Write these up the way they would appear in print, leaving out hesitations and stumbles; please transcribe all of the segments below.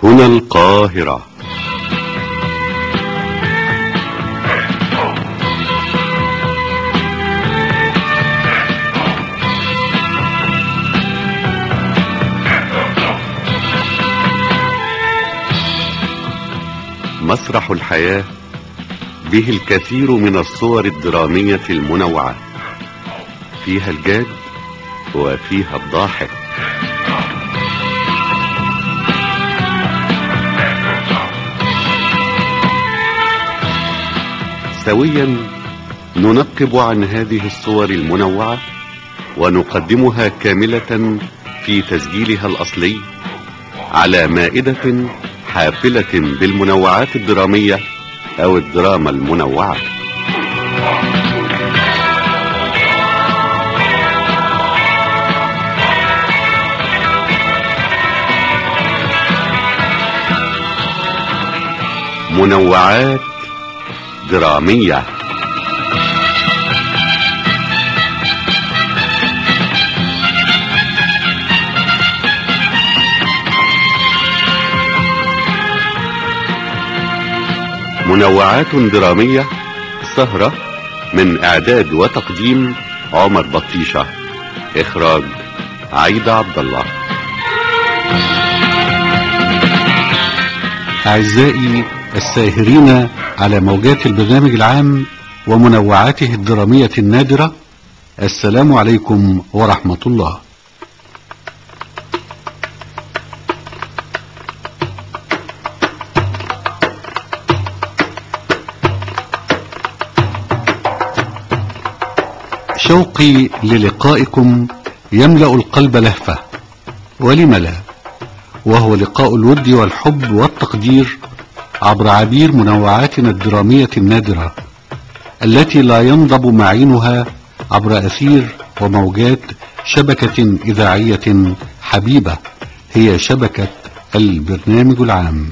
هنا القاهرة. مسرح الحياة به الكثير من الصور الدرامية المنوعة، فيها الجاد وفيها الضاحك. سويا ننقب عن هذه الصور المنوعة ونقدمها كاملة في تسجيلها الأصلي على مائدة حافلة بالمنوعات الدرامية أو الدراما المنوعة. منوعات درامية. منوعات درامية، سهرة من إعداد وتقديم عمر بطيشة، إخراج عايدة عبد الله. أعزائي الساهرين على موجات البرنامج العام ومنوعاته الدرامية النادرة، السلام عليكم ورحمة الله. شوقي للقائكم يملأ القلب لهفة، ولم لا، وهو لقاء الود والحب والتقدير عبر عبير منوعاتنا الدرامية النادرة التي لا ينضب معينها عبر أثير وموجات شبكة إذاعية حبيبة، هي شبكة البرنامج العام.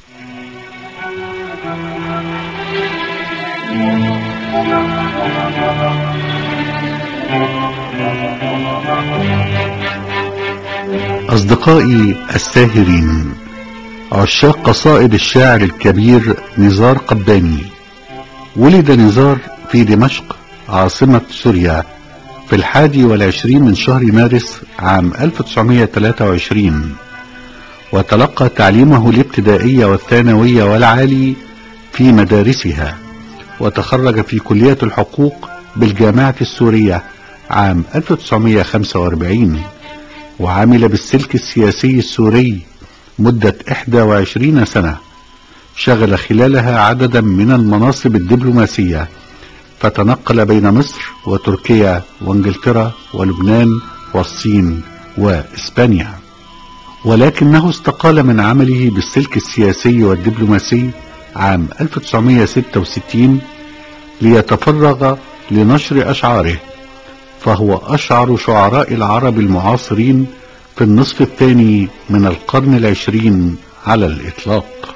أصدقائي الساهرين، عشاق قصائد الشاعر الكبير نزار قباني، ولد نزار في دمشق عاصمة سوريا في 21 من شهر مارس عام 1923، وتلقى تعليمه الابتدائي والثانوي والعالي في مدارسها، وتخرج في كلية الحقوق بالجامعة السورية عام 1945، وعمل بالسلك السياسي السوري مدة 21 سنة، شغل خلالها عددا من المناصب الدبلوماسية، فتنقل بين مصر وتركيا وانجلترا ولبنان والصين واسبانيا، ولكنه استقال من عمله بالسلك السياسي والدبلوماسي عام 1966 ليتفرغ لنشر أشعاره، فهو أشعر شعراء العرب المعاصرين في النصف الثاني من القرن العشرين على الإطلاق،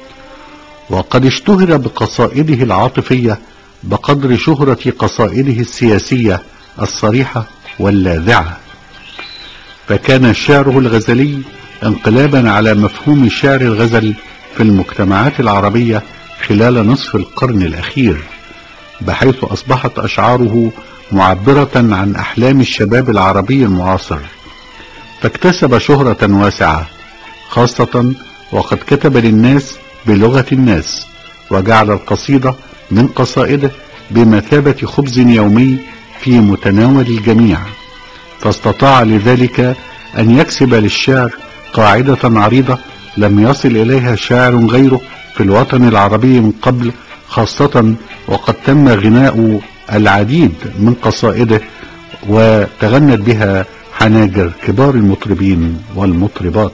وقد اشتهر بقصائده العاطفية بقدر شهرة قصائده السياسية الصريحة واللاذعة، فكان شعره الغزلي انقلابا على مفهوم شعر الغزل في المجتمعات العربية خلال نصف القرن الأخير، بحيث أصبحت أشعاره معبرة عن أحلام الشباب العربي المعاصر، فاكتسب شهرة واسعة، خاصة وقد كتب للناس بلغة الناس، وجعل القصيدة من قصائده بمثابة خبز يومي في متناول الجميع، فاستطاع لذلك أن يكسب للشعر قاعدة عريضة لم يصل إليها شاعر غيره في الوطن العربي من قبل، خاصة وقد تم غناء العديد من قصائده وتغنت بها حناجر كبار المطربين والمطربات.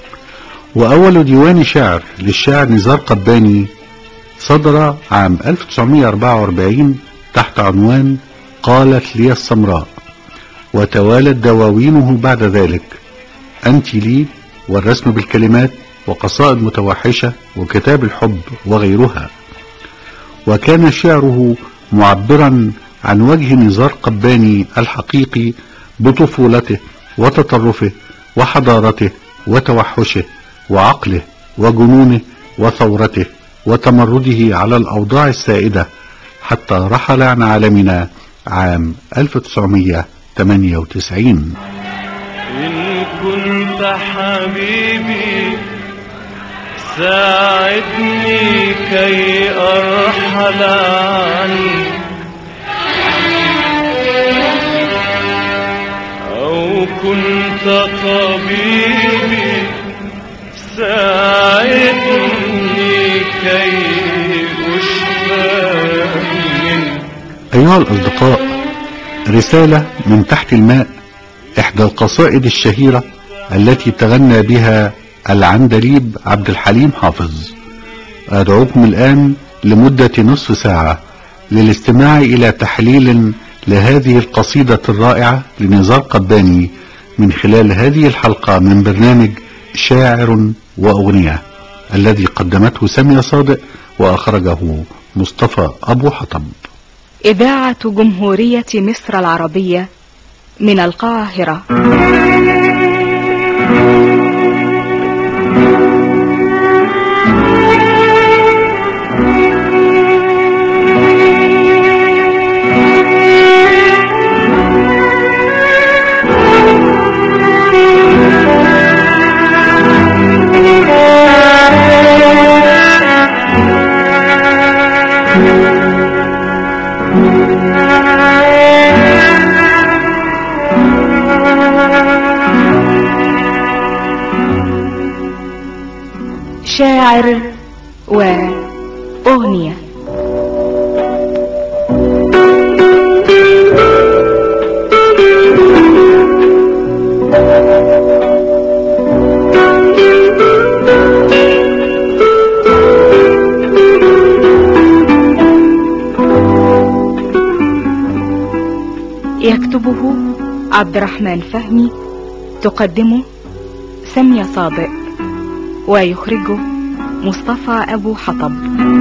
وأول ديوان شعر للشاعر نزار قباني صدر عام 1944 تحت عنوان قالت لي السمراء، وتوالت دواوينه بعد ذلك أنت لي، والرسم بالكلمات، وقصائد متوحشة، وكتاب الحب، وغيرها. وكان شعره معبرا عن وجه نزار قباني الحقيقي بطفولته وتطرفه وحضارته وتوحشه وعقله وجنونه وثورته وتمرده على الأوضاع السائدة، حتى رحل عن عالمنا عام 1998. إن كنت حبيبي ساعدني كي أرحل عني، أو كنت طبيبي ساعدني كي أشفى منك. أيها الأصدقاء، رسالة من تحت الماء، إحدى القصائد الشهيرة التي تغنى بها العندليب عبد الحليم حافظ. أدعوكم الآن لمدة نصف ساعة للاستماع إلى تحليل لهذه القصيدة الرائعة لنزار قباني من خلال هذه الحلقة من برنامج شاعر وأغنية، الذي قدمته سامية صادق وأخرجه مصطفى أبو حطب. إذاعة جمهورية مصر العربية من القاهرة. شاعر وأغنية. يكتبه عبد الرحمن فهمي، تقدمه سامية صادق، ويخرجه مصطفى أبو حطب.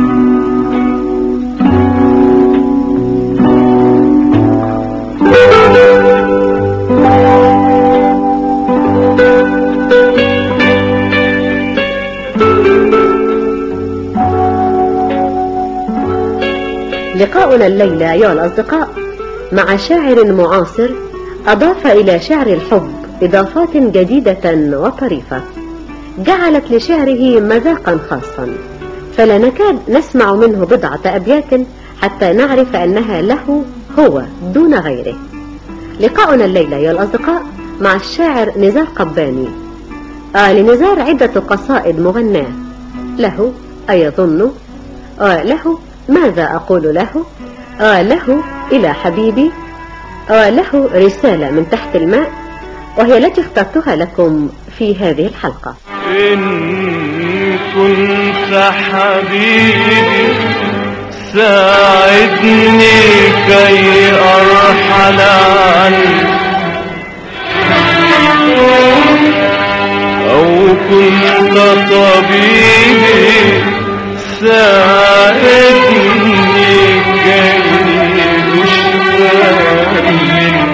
لقاؤنا الليلة أيها الأصدقاء مع شاعر معاصر أضاف إلى شعر الحب إضافات جديدة وطريفة جعلت لشعره مذاقا خاصا، فلا نكاد نسمع منه بضعة أبيات حتى نعرف أنها له هو دون غيره. لقاؤنا الليلة يا الأصدقاء مع الشاعر نزار قباني. لنزار عدة قصائد مغناة، له أيظن، له ماذا أقول له، له إلى حبيبي، له رسالة من تحت الماء، وهي التي اخترتها لكم في هذه الحلقة. إن كنت حبيبي ساعدني كي أرحل عني، أو كنت طبيبي ساعدني كي أشفى منك.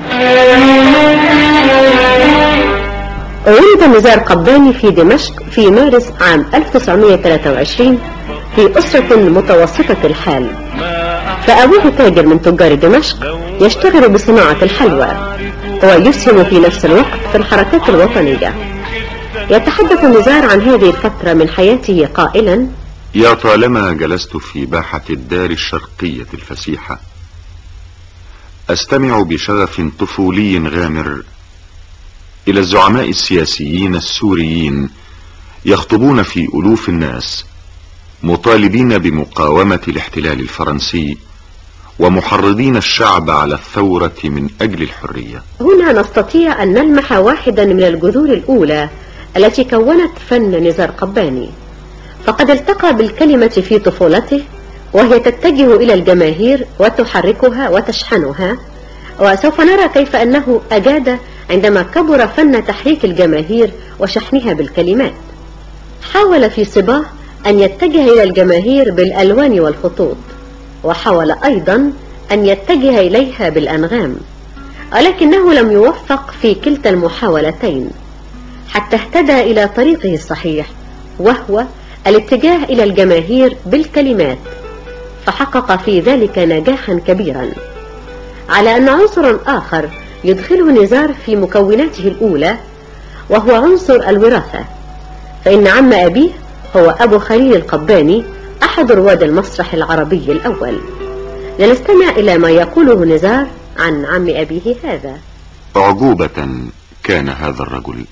ولد نزار قباني في دمشق في مارس عام 1923 في أسرة متوسطة الحال، فأبوه تاجر من تجار دمشق يشتغل بصناعة الحلوى ويسهم في نفس الوقت في الحركات الوطنية. يتحدث نزار عن هذه الفترة من حياته قائلا: يا طالما جلست في باحة الدار الشرقية الفسيحة أستمع بشغف طفولي غامر إلى الزعماء السياسيين السوريين يخطبون في ألوف الناس مطالبين بمقاومة الاحتلال الفرنسي ومحرضين الشعب على الثورة من أجل الحرية. هنا نستطيع أن نلمح واحدا من الجذور الأولى التي كونت فن نزار قباني، فقد التقى بالكلمة في طفولته وهي تتجه إلى الجماهير وتحركها وتشحنها، وسوف نرى كيف أنه أجاد عندما كبر فن تحريك الجماهير وشحنها بالكلمات. حاول في صباه أن يتجه إلى الجماهير بالألوان والخطوط، وحاول أيضا أن يتجه إليها بالأنغام، ولكنه لم يوفق في كلتا المحاولتين، حتى اهتدى إلى طريقه الصحيح وهو الاتجاه إلى الجماهير بالكلمات، فحقق في ذلك نجاحا كبيرا. على أن عنصرا آخر يدخله نزار في مكوناته الأولى وهو عنصر الوراثة، فإن عم أبيه هو أبو خليل القباني أحد رواد المسرح العربي الأول. لنستمع إلى ما يقوله نزار عن عم أبيه هذا. أعجوبة كان هذا الرجل.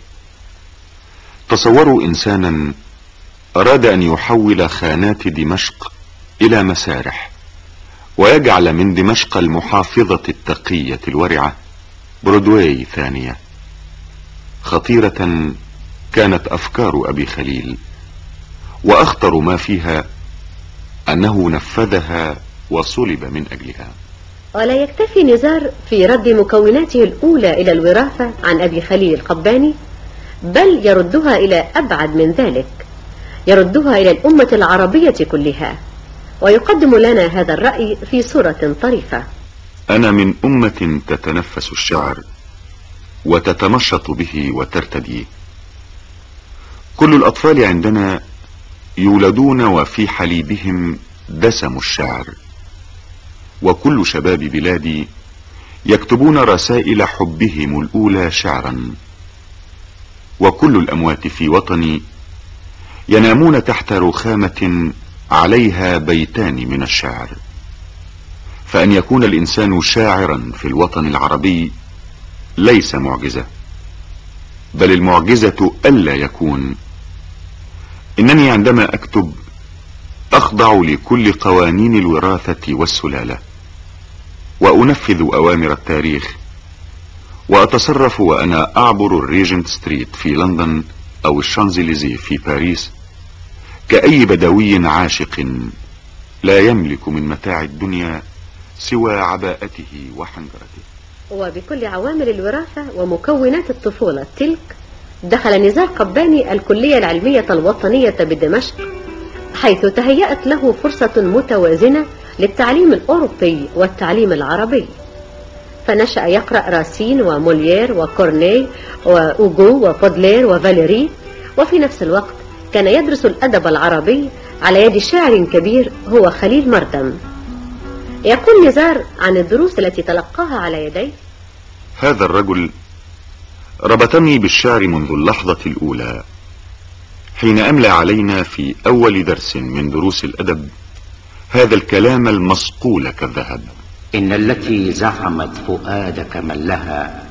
تصوروا إنسانا أراد أن يحول خانات دمشق إلى مسارح، ويجعل من دمشق المحافظة التقية الورعة برودواي ثانية. خطيرة كانت أفكار أبي خليل، وأخطر ما فيها أنه نفذها وصلب من أجلها. ولا يكتفي نزار في رد مكوناته الأولى إلى الوراثة عن أبي خليل القباني، بل يردها إلى أبعد من ذلك، يردها إلى الأمة العربية كلها، ويقدم لنا هذا الرأي في صورة طريفة. أنا من أمة تتنفس الشعر وتتنشط به وترتديه. كل الأطفال عندنا يولدون وفي حليبهم دسم الشعر، وكل شباب بلادي يكتبون رسائل حبهم الأولى شعرا، وكل الأموات في وطني ينامون تحت رخامة عليها بيتان من الشعر. فأن يكون الإنسان شاعرا في الوطن العربي ليس معجزة، بل المعجزة ألا يكون. إنني عندما أكتب أخضع لكل قوانين الوراثة والسلالة، وأنفذ أوامر التاريخ، وأتصرف وأنا أعبر الريجنت ستريت في لندن أو الشانزليزيه في باريس كأي بدوي عاشق لا يملك من متاع الدنيا سوى عباءته وحنجرته. وبكل عوامل الوراثة ومكونات الطفولة تلك دخل نزار قباني الكلية العلمية الوطنية بدمشق، حيث تهيأت له فرصة متوازنة للتعليم الأوروبي والتعليم العربي، فنشأ يقرأ راسين وموليير وكورني وأوغو وبودلير وفاليري، وفي نفس الوقت كان يدرس الأدب العربي على يد شاعر كبير هو خليل مردم. يقول نزار عن الدروس التي تلقاها على يديه: هذا الرجل ربطني بالشعر منذ اللحظة الأولى، حين أملى علينا في أول درس من دروس الأدب هذا الكلام المصقول كالذهب: إن التي زعمت فؤادك من لها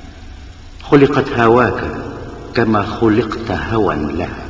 خلقت هواك كما خلقت هوى لها،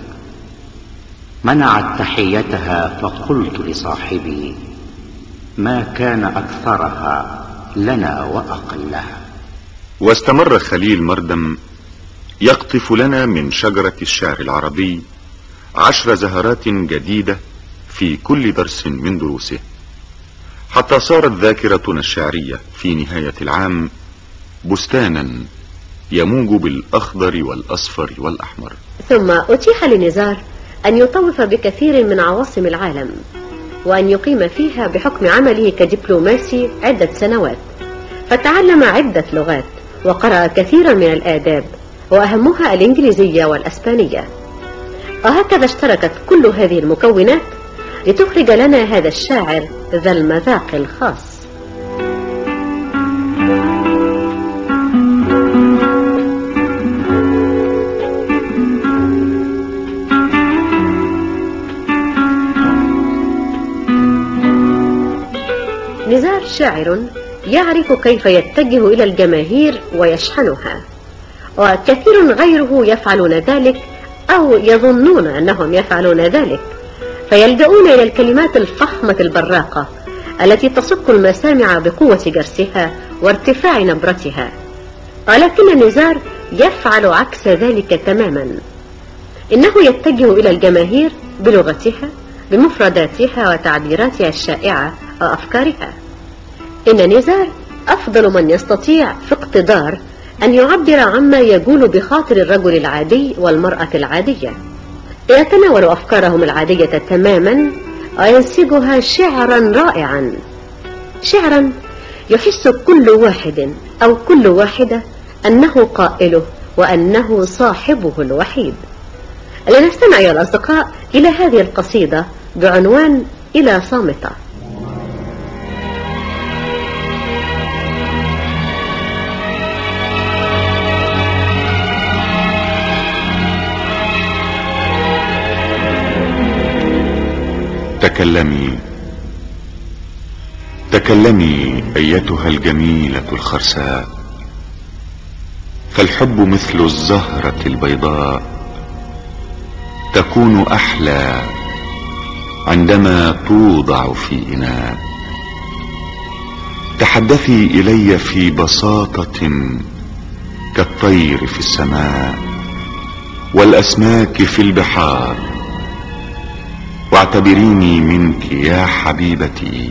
منعت تحيتها فقلت لصاحبي ما كان أكثرها لنا وأقلها. واستمر خليل مردم يقطف لنا من شجرة الشعر العربي 10 زهرات جديدة في كل درس من دروسه، حتى صارت ذاكرتنا الشعرية في نهاية العام بستانا يموج بالأخضر والأصفر والأحمر. ثم أتيح لنزار أن يطوف بكثير من عواصم العالم، وأن يقيم فيها بحكم عمله كدبلوماسي عدة سنوات، فتعلم عدة لغات وقرأ كثيرا من الآداب، وأهمها الإنجليزية والأسبانية. وهكذا اشتركت كل هذه المكونات لتخرج لنا هذا الشاعر ذا المذاق الخاص. نزار شاعر يعرف كيف يتجه إلى الجماهير ويشحنها، وكثير غيره يفعلون ذلك أو يظنون أنهم يفعلون ذلك، فيلجؤون إلى الكلمات الفخمة البراقة التي تصك المسامع بقوة جرسها وارتفاع نبرتها. ولكن نزار يفعل عكس ذلك تماما، إنه يتجه إلى الجماهير بلغتها بمفرداتها وتعبيراتها الشائعة وأفكارها. إن نزار أفضل من يستطيع في اقتدار أن يعبر عما يجول بخاطر الرجل العادي والمرأة العادية، يتناول أفكارهم العادية تماما وينسجها شعرا رائعا، شعرا يحس كل واحد أو كل واحدة أنه قائله وأنه صاحبه الوحيد. لنستمع يا الأصدقاء إلى هذه القصيدة بعنوان إلى صامتة. تكلمي تكلمي أيتها الجميلة الخرساء، فالحب مثل الزهرة البيضاء، تكون أحلى عندما توضع في إناء. تحدثي إلي في بساطة كالطير في السماء والأسماك في البحار، واعتبريني منك يا حبيبتي،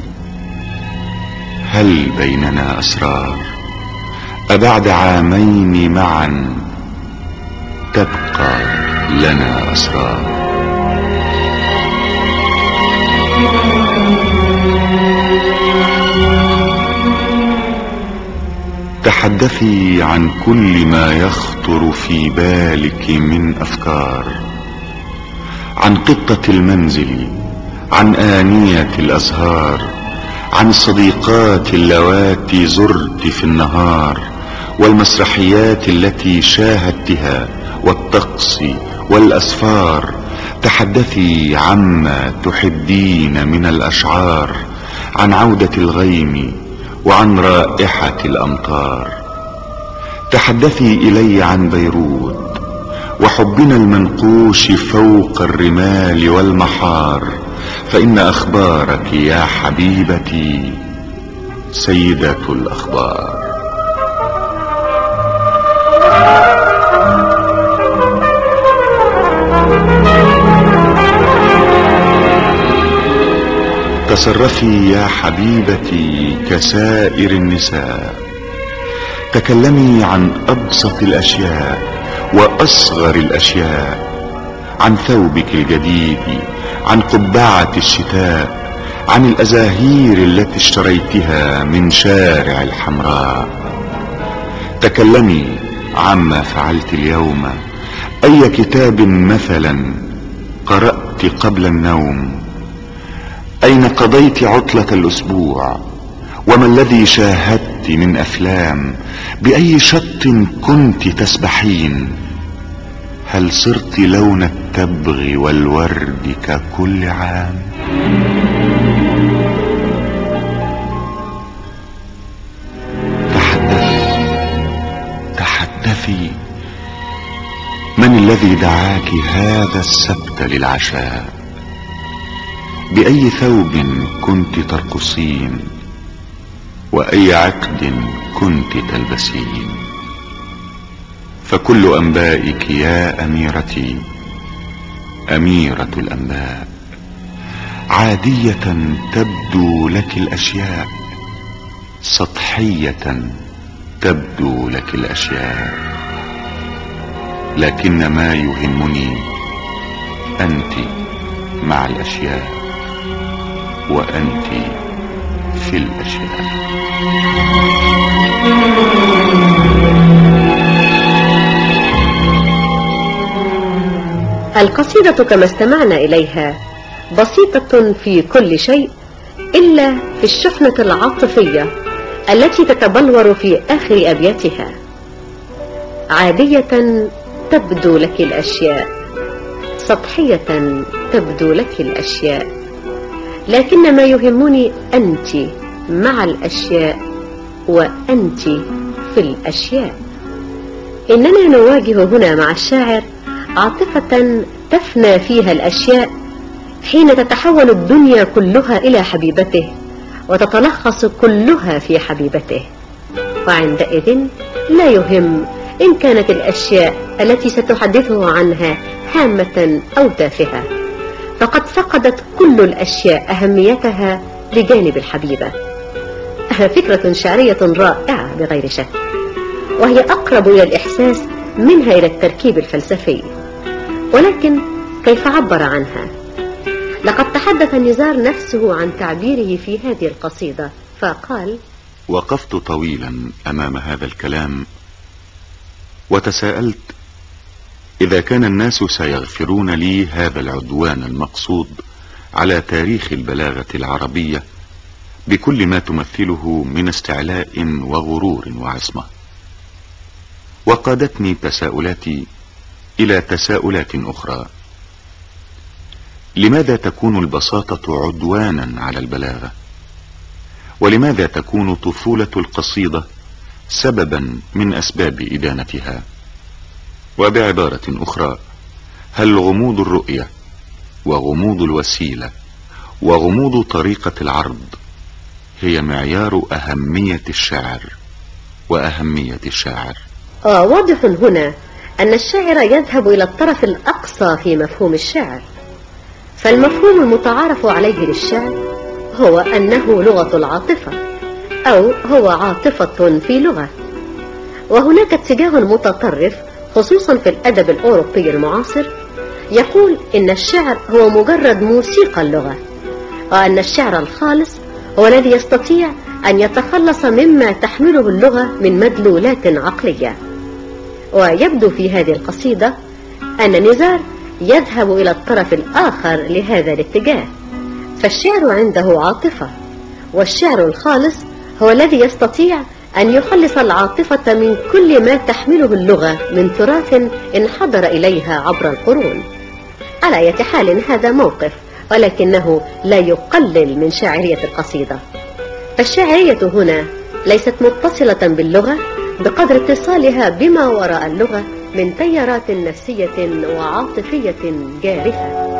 هل بيننا أسرار أبعد عامين معا تبقى لنا أسرار. تحدثي عن كل ما يخطر في بالك من أفكار، عن قطة المنزل، عن آنية الأزهار، عن الصديقات اللواتي زرت في النهار، والمسرحيات التي شاهدتها، والطقس والأسفار. تحدثي عما تحبين من الأشعار، عن عودة الغيم وعن رائحة الأمطار. تحدثي إلي عن بيروت وحبنا المنقوش فوق الرمال والمحار، فإن أخبارك يا حبيبتي سيدة الأخبار. تصرفي يا حبيبتي كسائر النساء، تكلمي عن أبسط الأشياء وأصغر الأشياء، عن ثوبك الجديد، عن قبعة الشتاء، عن الأزاهير التي اشتريتها من شارع الحمراء. تكلمي عما فعلت اليوم، أي كتاب مثلا قرأت قبل النوم، أين قضيت عطلة الأسبوع، وما الذي شاهدت من أفلام، بأي شط كنت تسبحين، هل صرت لون التبغ والورد ككل عام. تحدثي من الذي دعاك هذا السبت للعشاء، بأي ثوب كنت ترقصين، وأي عقد كنت تلبسين. فكل أنبائك يا أميرتي أميرة الأنباء، عادية تبدو لك الأشياء، سطحية تبدو لك الأشياء، لكن ما يهمني أنت مع الأشياء وأنت في الأشياء. القصيدة كما استمعنا إليها بسيطة في كل شيء إلا في الشحنة العاطفية التي تتبلور في آخر أبياتها. عادية تبدو لك الأشياء، سطحية تبدو لك الأشياء، لكن ما يهمني أنت مع الأشياء وأنت في الأشياء. إننا نواجه هنا مع الشاعر عاطفة تفنى فيها الأشياء حين تتحول الدنيا كلها إلى حبيبته وتتلخص كلها في حبيبته، وعندئذ لا يهم إن كانت الأشياء التي ستحدثه عنها هامة أو تافهة، فقد فقدت كل الأشياء أهميتها بجانب الحبيبة. فكرة شعرية رائعة بغير شك، وهي أقرب إلى الإحساس منها إلى التركيب الفلسفي، ولكن كيف عبر عنها؟ لقد تحدث النزار نفسه عن تعبيره في هذه القصيدة فقال: وقفت طويلا أمام هذا الكلام وتساءلت إذا كان الناس سيغفرون لي هذا العدوان المقصود على تاريخ البلاغة العربية بكل ما تمثله من استعلاء وغرور وعصمة. وقادتني تساؤلاتي إلى تساؤلات أخرى: لماذا تكون البساطة عدوانا على البلاغة؟ ولماذا تكون طفولة القصيدة سببا من أسباب إدانتها؟ وبعبارة أخرى، هل غموض الرؤية وغموض الوسيلة وغموض طريقة العرض هي معيار أهمية الشعر وأهمية الشاعر؟ واضح هنا أن الشاعر يذهب إلى الطرف الأقصى في مفهوم الشعر، فالمفهوم المتعارف عليه للشعر هو أنه لغة العاطفة، أو هو عاطفة في لغة. وهناك اتجاه متطرف خصوصا في الأدب الأوروبي المعاصر يقول إن الشعر هو مجرد موسيقى اللغة، وأن الشعر الخالص هو الذي يستطيع أن يتخلص مما تحمله اللغة من مدلولات عقلية. ويبدو في هذه القصيدة أن نزار يذهب إلى الطرف الآخر لهذا الاتجاه، فالشعر عنده عاطفة، والشعر الخالص هو الذي يستطيع أن يخلص العاطفة من كل ما تحمله اللغة من تراث انحدر إليها عبر القرون. على أي حال هذا موقف، ولكنه لا يقلل من شاعرية القصيدة. فالشاعرية هنا ليست متصلة باللغة بقدر اتصالها بما وراء اللغة من تيارات نفسية وعاطفية جارفة.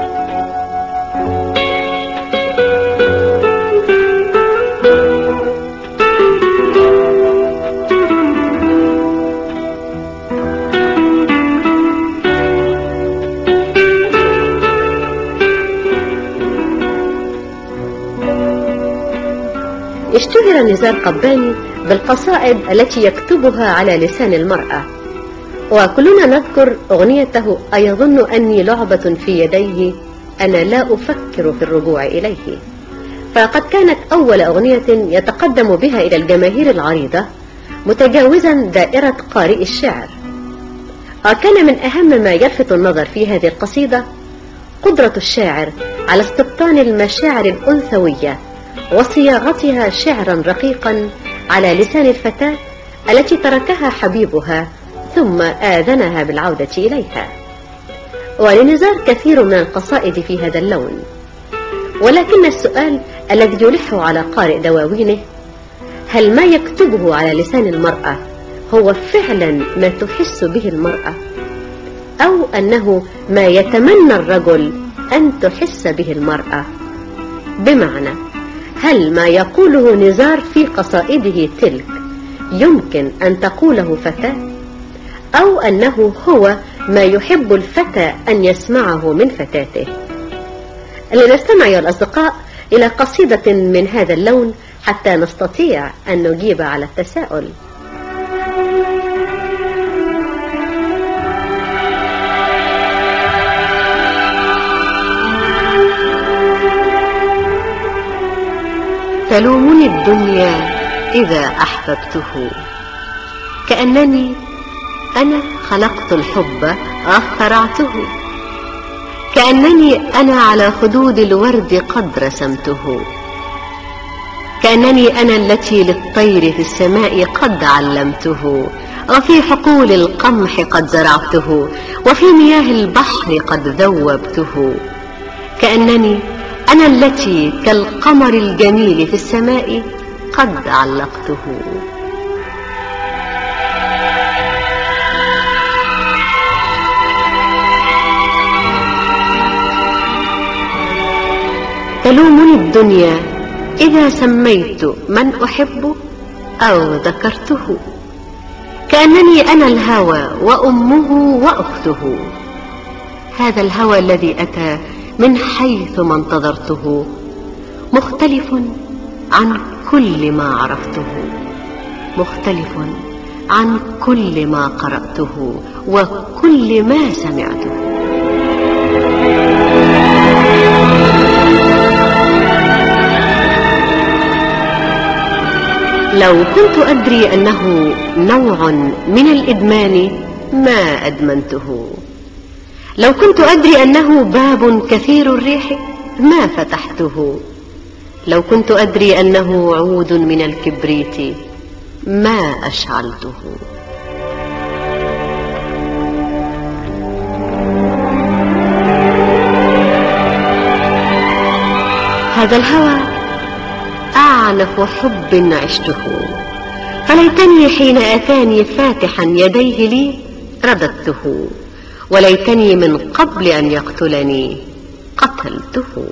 اشتهر نزار قباني بالقصائد التي يكتبها على لسان المرأة، وكلنا نذكر أغنيته أيظن أني لعبة في يديه أنا لا أفكر في الرجوع إليه، فقد كانت أول أغنية يتقدم بها إلى الجماهير العريضة متجاوزا دائرة قارئ الشعر. وكان من أهم ما يلفت النظر في هذه القصيدة قدرة الشاعر على استبطان المشاعر الأنثوية وصياغتها شعرا رقيقا على لسان الفتاة التي تركها حبيبها ثم آذنها بالعودة إليها. ولنزار كثير من القصائد في هذا اللون، ولكن السؤال الذي يلح على قارئ دواوينه: هل ما يكتبه على لسان المرأة هو فعلا ما تحس به المرأة، أو أنه ما يتمنى الرجل أن تحس به المرأة؟ بمعنى، هل ما يقوله نزار في قصائده تلك يمكن أن تقوله فتاة، أو أنه هو ما يحب الفتى أن يسمعه من فتاته؟ لنستمع يا الأصدقاء إلى قصيدة من هذا اللون حتى نستطيع أن نجيب على التساؤل. تلومني الدنيا إذا أحببته، كأنني أنا خلقت الحب اخترعته، كأنني أنا على خدود الورد قد رسمته، كأنني أنا التي للطير في السماء قد علمته، وفي حقول القمح قد زرعته، وفي مياه البحر قد ذوبته، كأنني أنا التي كالقمر الجميل في السماء قد علقته. تلومني الدنيا إذا سميت من أحب أو ذكرته، كأنني أنا الهوى وأمه وأخته، هذا الهوى الذي أتى من حيث ما انتظرته، مختلف عن كل ما عرفته، مختلف عن كل ما قرأته وكل ما سمعته. لو كنت أدري أنه نوع من الإدمان ما أدمنته، لو كنت أدري أنه باب كثير الريح ما فتحته، لو كنت أدري أنه عود من الكبريت ما أشعلته. هذا الهوى أعنف حب عشته، فليتني حين أتاني فاتحا يديه لي رددته، وليتني من قبل أن يقتلني قتلته.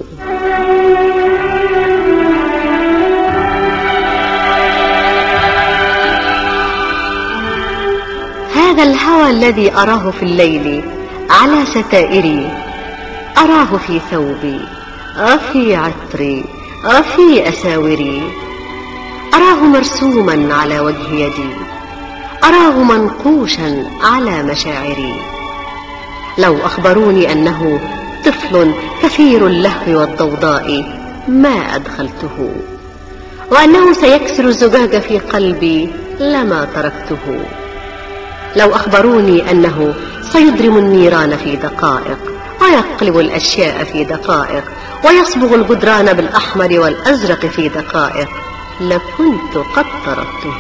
هذا الهوى الذي أراه في الليل على ستائري، أراه في ثوبي، في عطري، في أساوري، أراه مرسوما على وجه يدي، أراه منقوشا على مشاعري. لو أخبروني أنه طفل كثير اللهو والضوضاء ما أدخلته، وأنه سيكسر الزجاج في قلبي لما تركته. لو أخبروني أنه سيضرم النيران في دقائق، ويقلب الأشياء في دقائق، ويصبغ الجدران بالأحمر والأزرق في دقائق، لكنت قد تركته.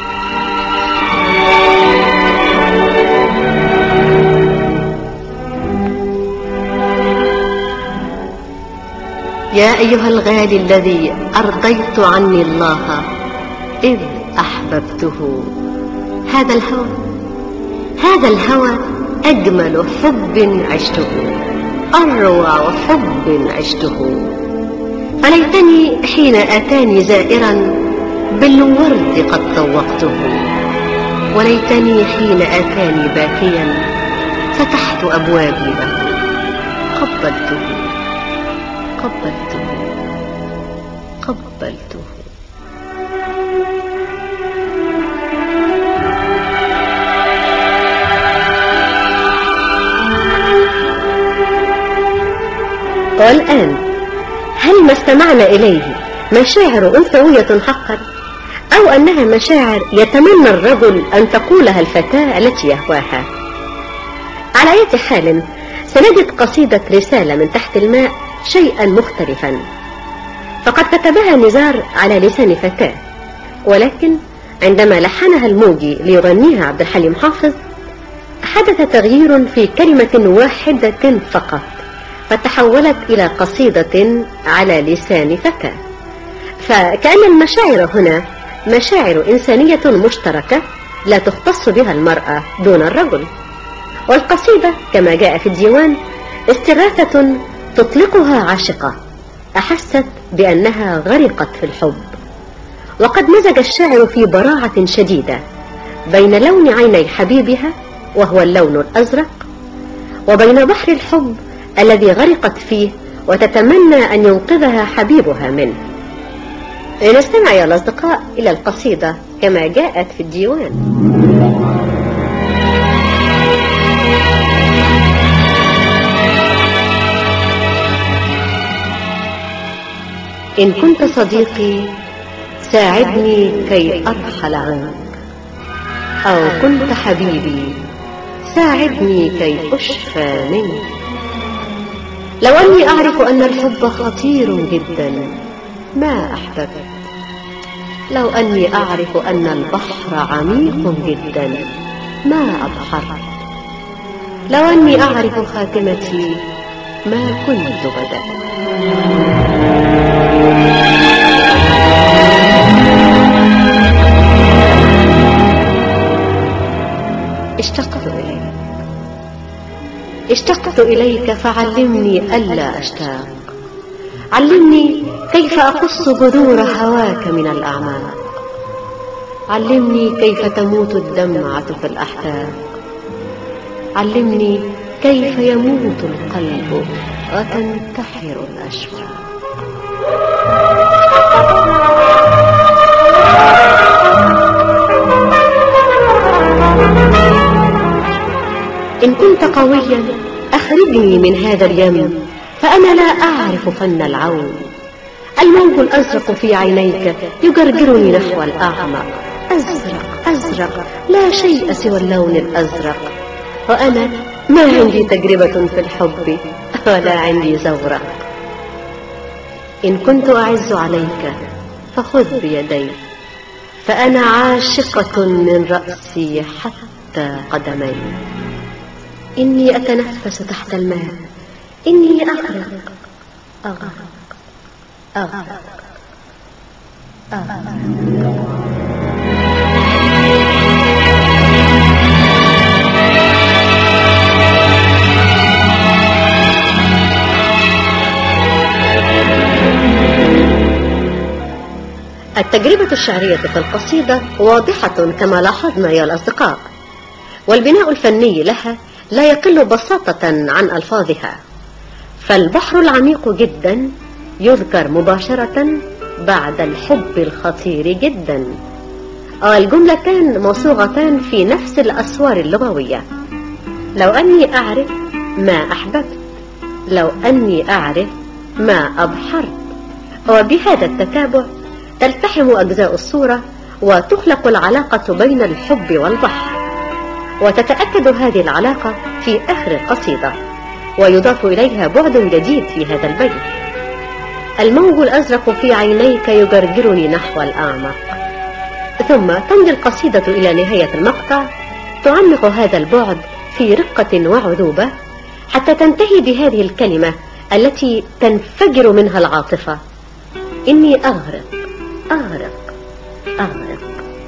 يا أيها الغالي الذي أرضيت عني الله إذ أحببته، هذا الهوى أجمل حب عشته، أروع حب عشته. فليتني حين أتاني زائرا بالورد قد طوقته، وليتني حين أتاني باكيا فتحت أبوابي له، قبلته قبلته قبلته. والآن هل ما استمعنا إليه مشاعر أنثوية حقا، أو أنها مشاعر يتمنى الرجل أن تقولها الفتاة التي يهواها؟ على أي حال سنجد قصيدة رسالة من تحت الماء شيئا مختلفا، فقد كتبها نزار على لسان فتاة، ولكن عندما لحنها الموجي ليغنيها عبد الحليم حافظ حدث تغيير في كلمة واحدة فقط، فتحولت إلى قصيدة على لسان فتاة. فكأن المشاعر هنا مشاعر إنسانية مشتركة لا تختص بها المرأة دون الرجل. والقصيدة كما جاء في الديوان استغاثة تطلقها عاشقة أحست بأنها غرقت في الحب، وقد مزج الشاعر في براعة شديدة بين لون عيني حبيبها وهو اللون الأزرق، وبين بحر الحب الذي غرقت فيه وتتمنى أن ينقذها حبيبها منه. لنستمع يا الأصدقاء إلى القصيدة كما جاءت في الديوان. إن كنت صديقي ساعدني كي أرحل عنك، أو كنت حبيبي ساعدني كي أشفى منك. لو أني أعرف أن الحب خطير جدا ما أحببت، لو أني أعرف أن البحر عميق جدا ما أبحرت، لو أني أعرف خاتمتي ما كنت بدأت. اشتقت إليك فعلمني ألا أشتاق، علمني كيف أقص جذور هواك من الأعماق، علمني كيف تموت الدمعة في الأحداق، علمني كيف يموت القلب وتنتحر الأشواق. إن كنت قويا أخرجني من هذا اليم، فأنا لا أعرف فن العون. الموج الأزرق في عينيك يجرجرني نحو الأعمق، أزرق أزرق لا شيء سوى اللون الأزرق، وأنا ما عندي تجربة في الحب ولا عندي زورق. إن كنت أعز عليك فخذ بيدي، فأنا عاشقة من رأسي حتى قدمي. إني أتنفس تحت الماء، إني أغرق أغرق أغرق أغرق. التجربة الشعرية في القصيدة واضحة كما لاحظنا يا الأصدقاء، والبناء الفني لها لا يقل بساطة عن ألفاظها. فالبحر العميق جدا يذكر مباشرة بعد الحب الخطير جدا. الجملتان مصوغتان في نفس الأسوار اللغوية. لو أني أعرف ما أحببت، لو أني أعرف ما أبحرت. وبهذا التتابع تلتحم أجزاء الصورة وتخلق العلاقة بين الحب والبحر، وتتأكد هذه العلاقة في آخر القصيدة، ويضاف إليها بعد جديد في هذا البيت: الموج الأزرق في عينيك يجرجرني نحو الأعمق. ثم تمضي القصيدة إلى نهاية المقطع تعمق هذا البعد في رقة وعذوبة، حتى تنتهي بهذه الكلمة التي تنفجر منها العاطفة: إني أغرق أغرق أغرق.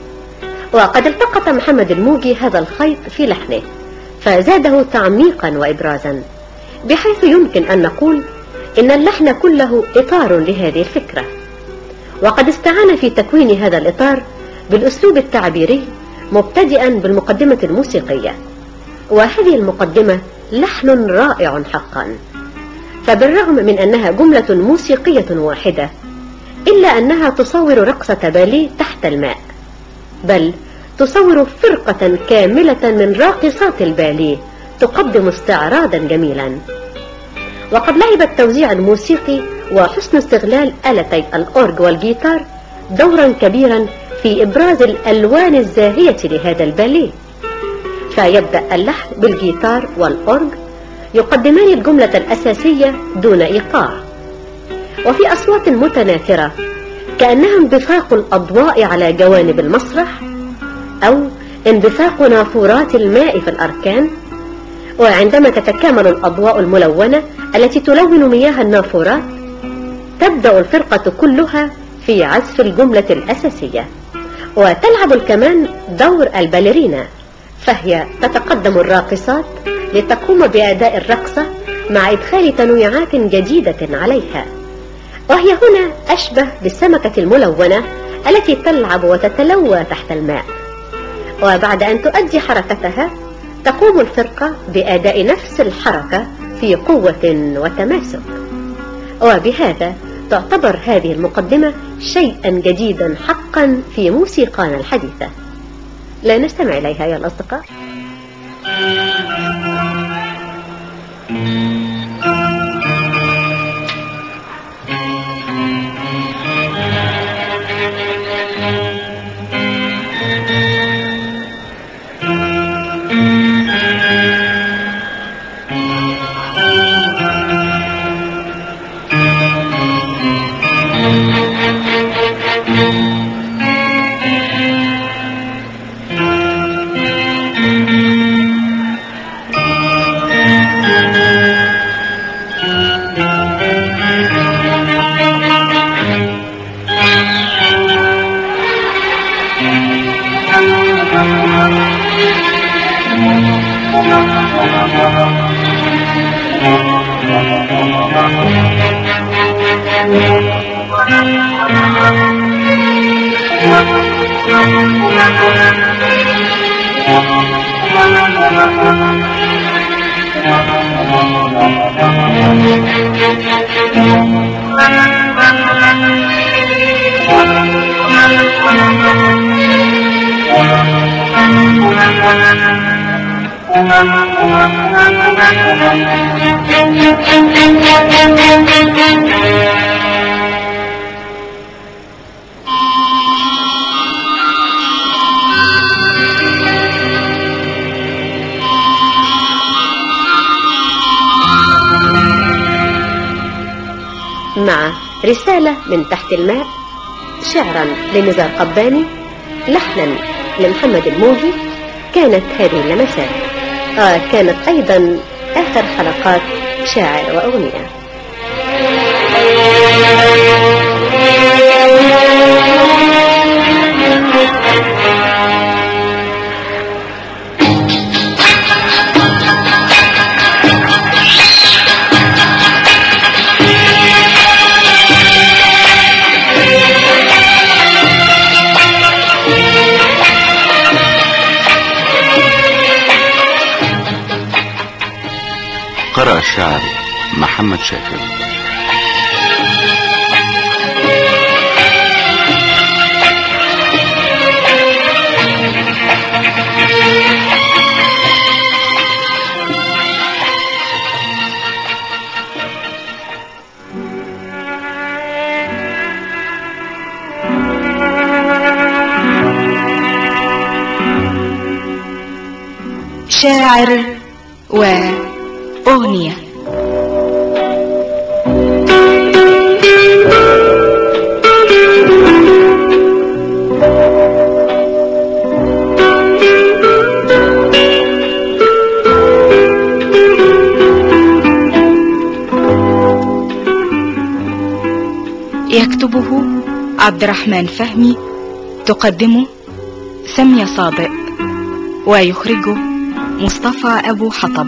وقد التقط محمد الموجي هذا الخيط في لحنه فزاده تعميقا وإبرازا، بحيث يمكن أن نقول إن اللحن كله إطار لهذه الفكرة. وقد استعان في تكوين هذا الإطار بالأسلوب التعبيري، مبتدئا بالمقدمة الموسيقية. وهذه المقدمة لحن رائع حقا، فبالرغم من أنها جملة موسيقية واحدة إلا أنها تصور رقصة باليه تحت الماء، بل تصور فرقة كاملة من راقصات الباليه تقدم استعراضا جميلا. وقد لعب التوزيع الموسيقي وحسن استغلال آلتي الأورج والجيتار دورا كبيرا في إبراز الألوان الزاهية لهذا الباليه. فيبدأ اللحن بالجيتار والأورج يقدمان الجملة الأساسية دون إيقاع، وفي أصوات متناثرة كأنها انبثاق الأضواء على جوانب المسرح، أو انبثاق نافورات الماء في الأركان. وعندما تتكامل الأضواء الملونة التي تلون مياه النافورات، تبدأ الفرقة كلها في عزف الجملة الأساسية، وتلعب الكمان دور الباليرينا، فهي تتقدم الراقصات لتقوم بأداء الرقصة مع إدخال تنويعات جديدة عليها، وهي هنا أشبه بالسمكة الملونة التي تلعب وتتلوى تحت الماء. وبعد أن تؤدي حركتها تقوم الفرقة بأداء نفس الحركة في قوة وتماسك. وبهذا تعتبر هذه المقدمة شيئا جديدا حقا في موسيقانا الحديثة. لا نستمع إليها يا الأصدقاء. مع رسالة من تحت الماء، شعرا لنزار قباني، لحنا لمحمد الموجي. كانت هذه اللمسات كانت أيضا آخر حلقات شاعر وأغنية. قرأ الشاعر محمد شاكر. شاعر وأغنية. يكتبه عبد الرحمن فهمي، تقدمه سمية صادق، ويخرجه مصطفى أبو حطب.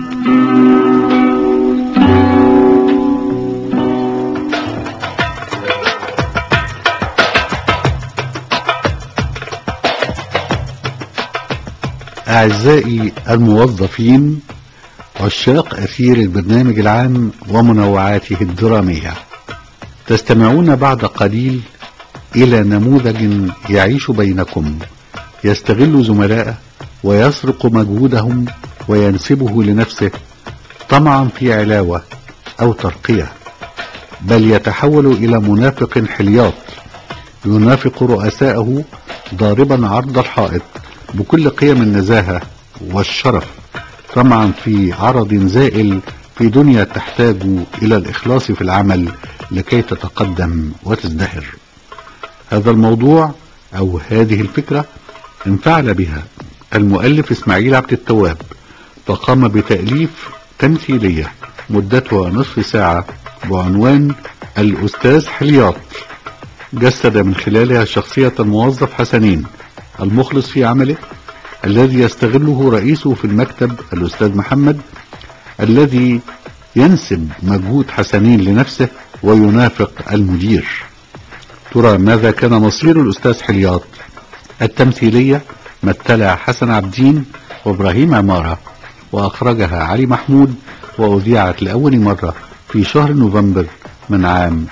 أعزائي الموظفين، عشاق أثير البرنامج العام ومنوعاته الدرامية، تستمعون بعد قليل إلى نموذج يعيش بينكم، يستغل زملائه ويسرق مجهودهم وينسبه لنفسه طمعا في علاوة أو ترقية، بل يتحول إلى منافق حلياط ينافق رؤساءه ضاربا عرض الحائط بكل قيم النزاهة والشرف، طمعا في عرض زائل في دنيا تحتاج إلى الإخلاص في العمل لكي تتقدم وتزدهر. هذا الموضوع أو هذه الفكرة انفعل بها المؤلف إسماعيل عبد التواب، فقام بتأليف تمثيلية مدتها نصف ساعة بعنوان الأستاذ حلياط، جسد من خلالها شخصية الموظف حسنين المخلص في عمله، الذي يستغله رئيسه في المكتب الأستاذ محمد، الذي ينسب مجهود حسنين لنفسه وينافق المدير. ترى ماذا كان مصير الأستاذ حلياط؟ التمثيلية مثلها حسن عبدين وإبراهيم عمارة، وأخرجها علي محمود، وأذيعت لأول مرة في شهر نوفمبر من عام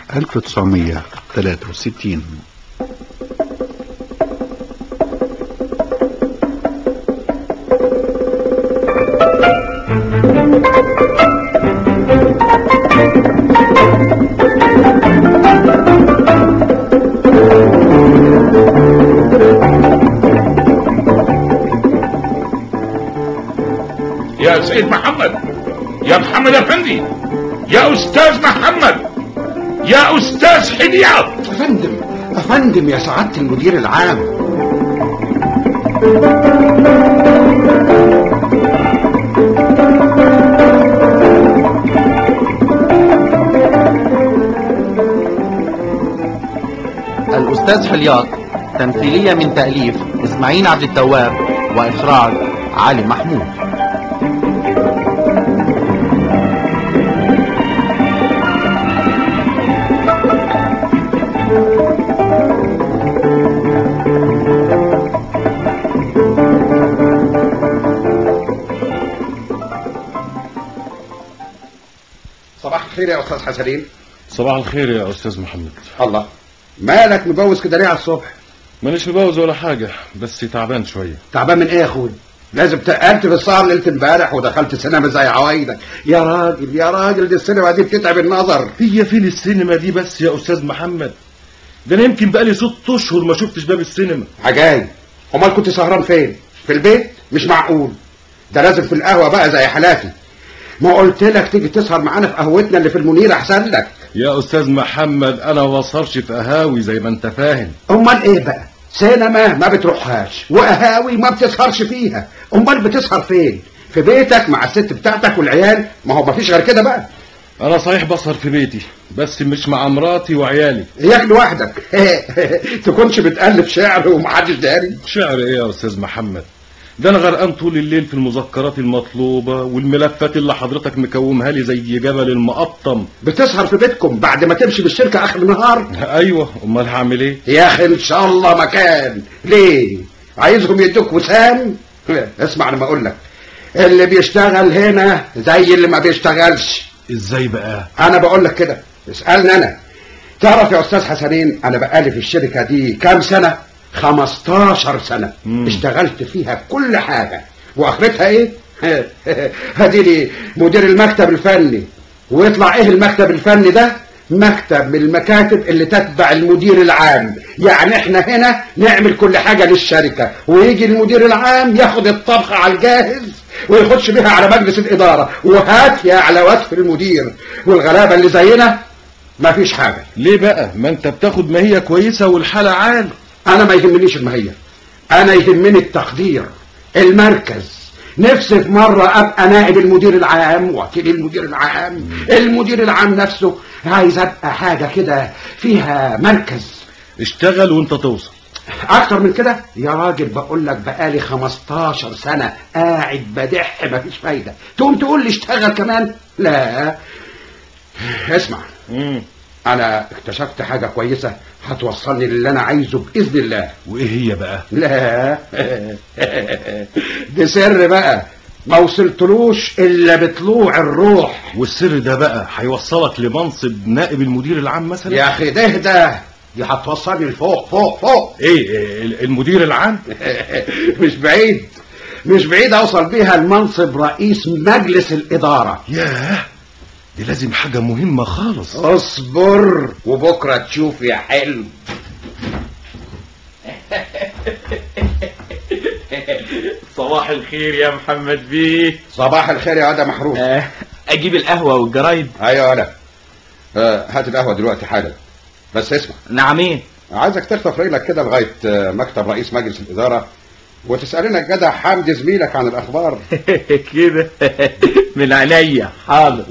1963. يا سيد محمد، يا محمد افندي، يا استاذ محمد، يا استاذ حلياط. افندم يا سعادة المدير العام. الأستاذ حلياط، تمثيلية من تأليف إسماعيل عبد التواب وإخراج علي محمود. صباح الخير يا أستاذ حسنين. صباح الخير يا أستاذ محمد. الله، مالك مبوز كده ليه على الصبح؟ مانيش مبوز ولا حاجة، بس تعبان شوية. تعبان من ايه يا اخوي؟ لازم تقلت في السهر ليلة امبارح ودخلت سينما زي عوايدك. يا راجل يا راجل، دي السينما دي بتتعب النظر. هي فين السينما دي بس يا أستاذ محمد؟ ده أنا يمكن بقالي 6 أشهر ما شفتش باب السينما. عجايب. امال كنت سهران فين؟ في البيت؟ مش معقول. ده لازم في القهوة بقى زي حالاتي. ما قلت لك تيجي تسهر معانا في قهوتنا اللي في المنير احسن لك. يا استاذ محمد انا ما بصرش في قهاوي زي ما انت فاهم. امال ايه بقى؟ سينما ما بتروحهاش وقهاوي ما بتسهرش فيها، امال بتسهر فين؟ في بيتك مع الست بتاعتك والعيال، ما هو ما فيش غير كده بقى. انا صحيح بسهر في بيتي بس مش مع مراتي وعيالي. اياك لوحدك. تكونش بتألف شعر ومحدش داري؟ شعر ايه يا استاذ محمد؟ ده انا غرقان طول الليل في المذكرات المطلوبة والملفات اللي حضرتك مكومها لي زي جبل المقطم. بتسهر في بيتكم بعد ما تمشي بالشركة اخر النهار؟ ايوه، امال هعمل ايه؟ يا اخي ان شاء الله مكان. ليه؟ عايزهم يدوك وسام؟ اسمع لما اقول لك، اللي بيشتغل هنا زي اللي ما بيشتغلش. ازاي بقى؟ انا بقول لك كده، اسألني انا. تعرف يا استاذ حسنين انا بقالي في الشركة دي كام سنة؟ 15 سنة. اشتغلت فيها كل حاجة، واخرتها ايه؟ هديلي مدير المكتب الفني، ويطلع ايه المكتب الفني ده؟ مكتب من المكاتب اللي تتبع المدير العام. يعني احنا هنا نعمل كل حاجة للشركة، ويجي المدير العام ياخد الطبخة على الجاهز ويخش بيها على مجلس الإدارة، وهات يا على وصف المدير. والغلابة اللي زينا ما فيش حاجة. ليه بقى؟ ما انت بتاخد ماهية كويسة والحالة عال. انا ما يهمنيش الماهية، انا يهمني التقدير، المركز. نفسي في مرة ابقى نائب المدير العام، وكيل المدير العام، المدير العام نفسه. عايز ابقى حاجة كده فيها مركز. اشتغل وانت توصل. اكتر من كده يا راجل بقول لك بقالي 15 سنة قاعد بدح مفيش فايدة، تقوم تقول لي اشتغل كمان؟ لا. اسمع، انا اكتشفت حاجة كويسة هتوصلني للي انا عايزه باذن الله. وايه هي بقى؟ لا دي سر بقى ما وصلتلوش الا بطلوع الروح. والسر ده بقى هيوصلك لمنصب نائب المدير العام مثلا؟ يا اخي ده دي هتوصلني لفوق فوق فوق. ايه المدير العام؟ مش بعيد اوصل بيها لمنصب رئيس مجلس الادارة. ياه، دي لازم حاجة مهمة خالص. اصبر وبكرة تشوف يا حلو. صباح الخير يا محمد بيه. صباح الخير يا واد محروس. اجيب القهوة والجرايد؟ ايوه انا. هات القهوة دلوقتي حالا. بس اسمع. نعمين؟ عايزك تخطف رجلك كده لغاية مكتب رئيس مجلس الإدارة وتسألنا الجدع حمدي زميلك عن الأخبار. كده من عينيا. حاضر.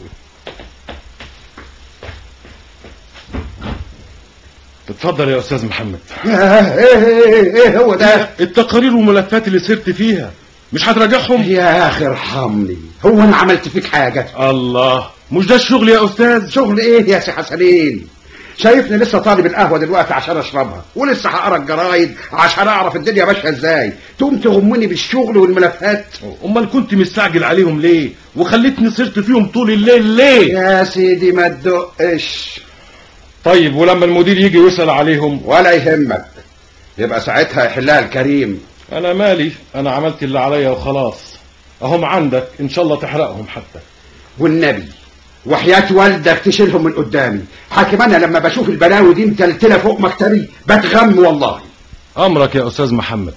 اتفضل يا استاذ محمد. ايه هو ده؟ التقارير والملفات اللي سرت فيها، مش هتراجعهم؟ يا اخي ارحمني، هو انا عملت فيك حاجة؟ الله، مش ده الشغل يا استاذ؟ شغل ايه يا سي حسنين؟ شايفني لسه طالب القهوة دلوقتي عشان اشربها، ولسه هقرا الجرايد عشان اعرف الدنيا ماشيه ازاي، تقوم تغمني بالشغل والملفات؟ امال كنت مستعجل عليهم ليه وخليتني صرت فيهم طول الليل ليه؟ يا سيدي ما تدقش. طيب ولما المدير يجي يسأل عليهم؟ ولا يهمك، يبقى ساعتها يحلها الكريم. انا مالي، انا عملت اللي عليا وخلاص. اهم عندك ان شاء الله تحرقهم حتى. والنبي وحياة والدك تشيلهم من قدامي. حاكم انا لما بشوف البلاوي دي متلتله فوق مكتبي بتغم والله. امرك يا استاذ محمد.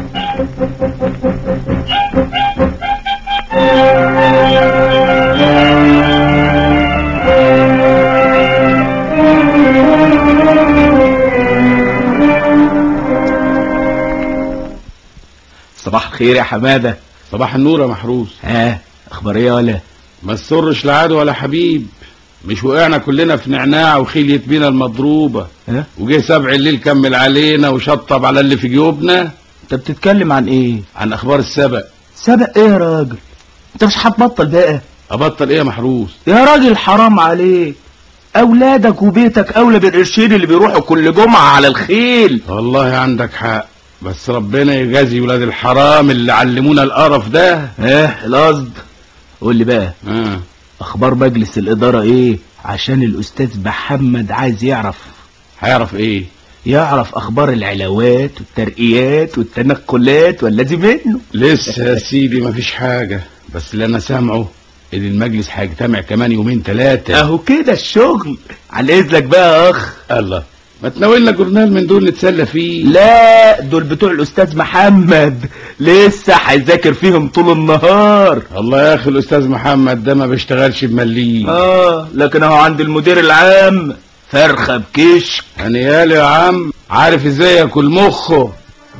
صباح الخير يا حمادة. صباح النور يا محروس. اخبار ايه ولا؟ ما تسرش لعاد ولا حبيب، مش وقعنا كلنا في نعناع وخيلية بينا المضروبة، وجه 7 الليل كمل علينا وشطب على اللي في جيوبنا. انت بتتكلم عن ايه؟ عن اخبار السبق. سبق ايه يا راجل؟ انت مش هتبطل بقى؟ ابطل ايه يا محروس؟ يا راجل حرام عليك، اولادك وبيتك اولى بالقرشين اللي بيروحوا كل جمعة على الخيل. والله عندك حق، بس ربنا يجازي ولاد الحرام اللي علمونا القرف ده. القصد. قول لي بقى، اخبار مجلس الادارة ايه؟ عشان الاستاذ محمد عايز يعرف. هيعرف ايه؟ يعرف اخبار العلاوات والترقيات والتنقلات والذي منه. لسه يا سيدي مفيش حاجة، بس اللي انا سامعه ان المجلس هيجتمع كمان 2-3. اهو كده الشغل. على اذنك بقى يا اخ. الله، ما تناولنا جورنال من دول نتسلى فيه. لا، دول بتوع الاستاذ محمد، لسه هيذاكر فيهم طول النهار. الله يا اخي الاستاذ محمد ده ما بيشتغلش بمليم. لكن اهو عند المدير العام فرخه بكشك. هنيالي يا عم، عارف ازاي ياكل مخه.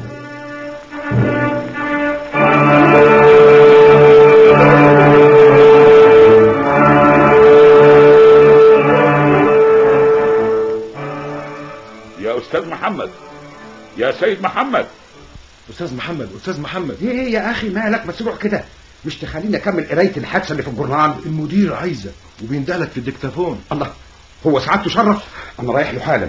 يا استاذ محمد، يا سيد محمد. استاذ محمد، استاذ محمد. ايه يا اخي مالك مسروع كده؟ مش تخليني اكمل قرايه الحادثه اللي في الجورنال؟ المدير عايزك وبيندهلك في الديكتافون. الله، هو سعادته شرف؟ انا رايح له حالا.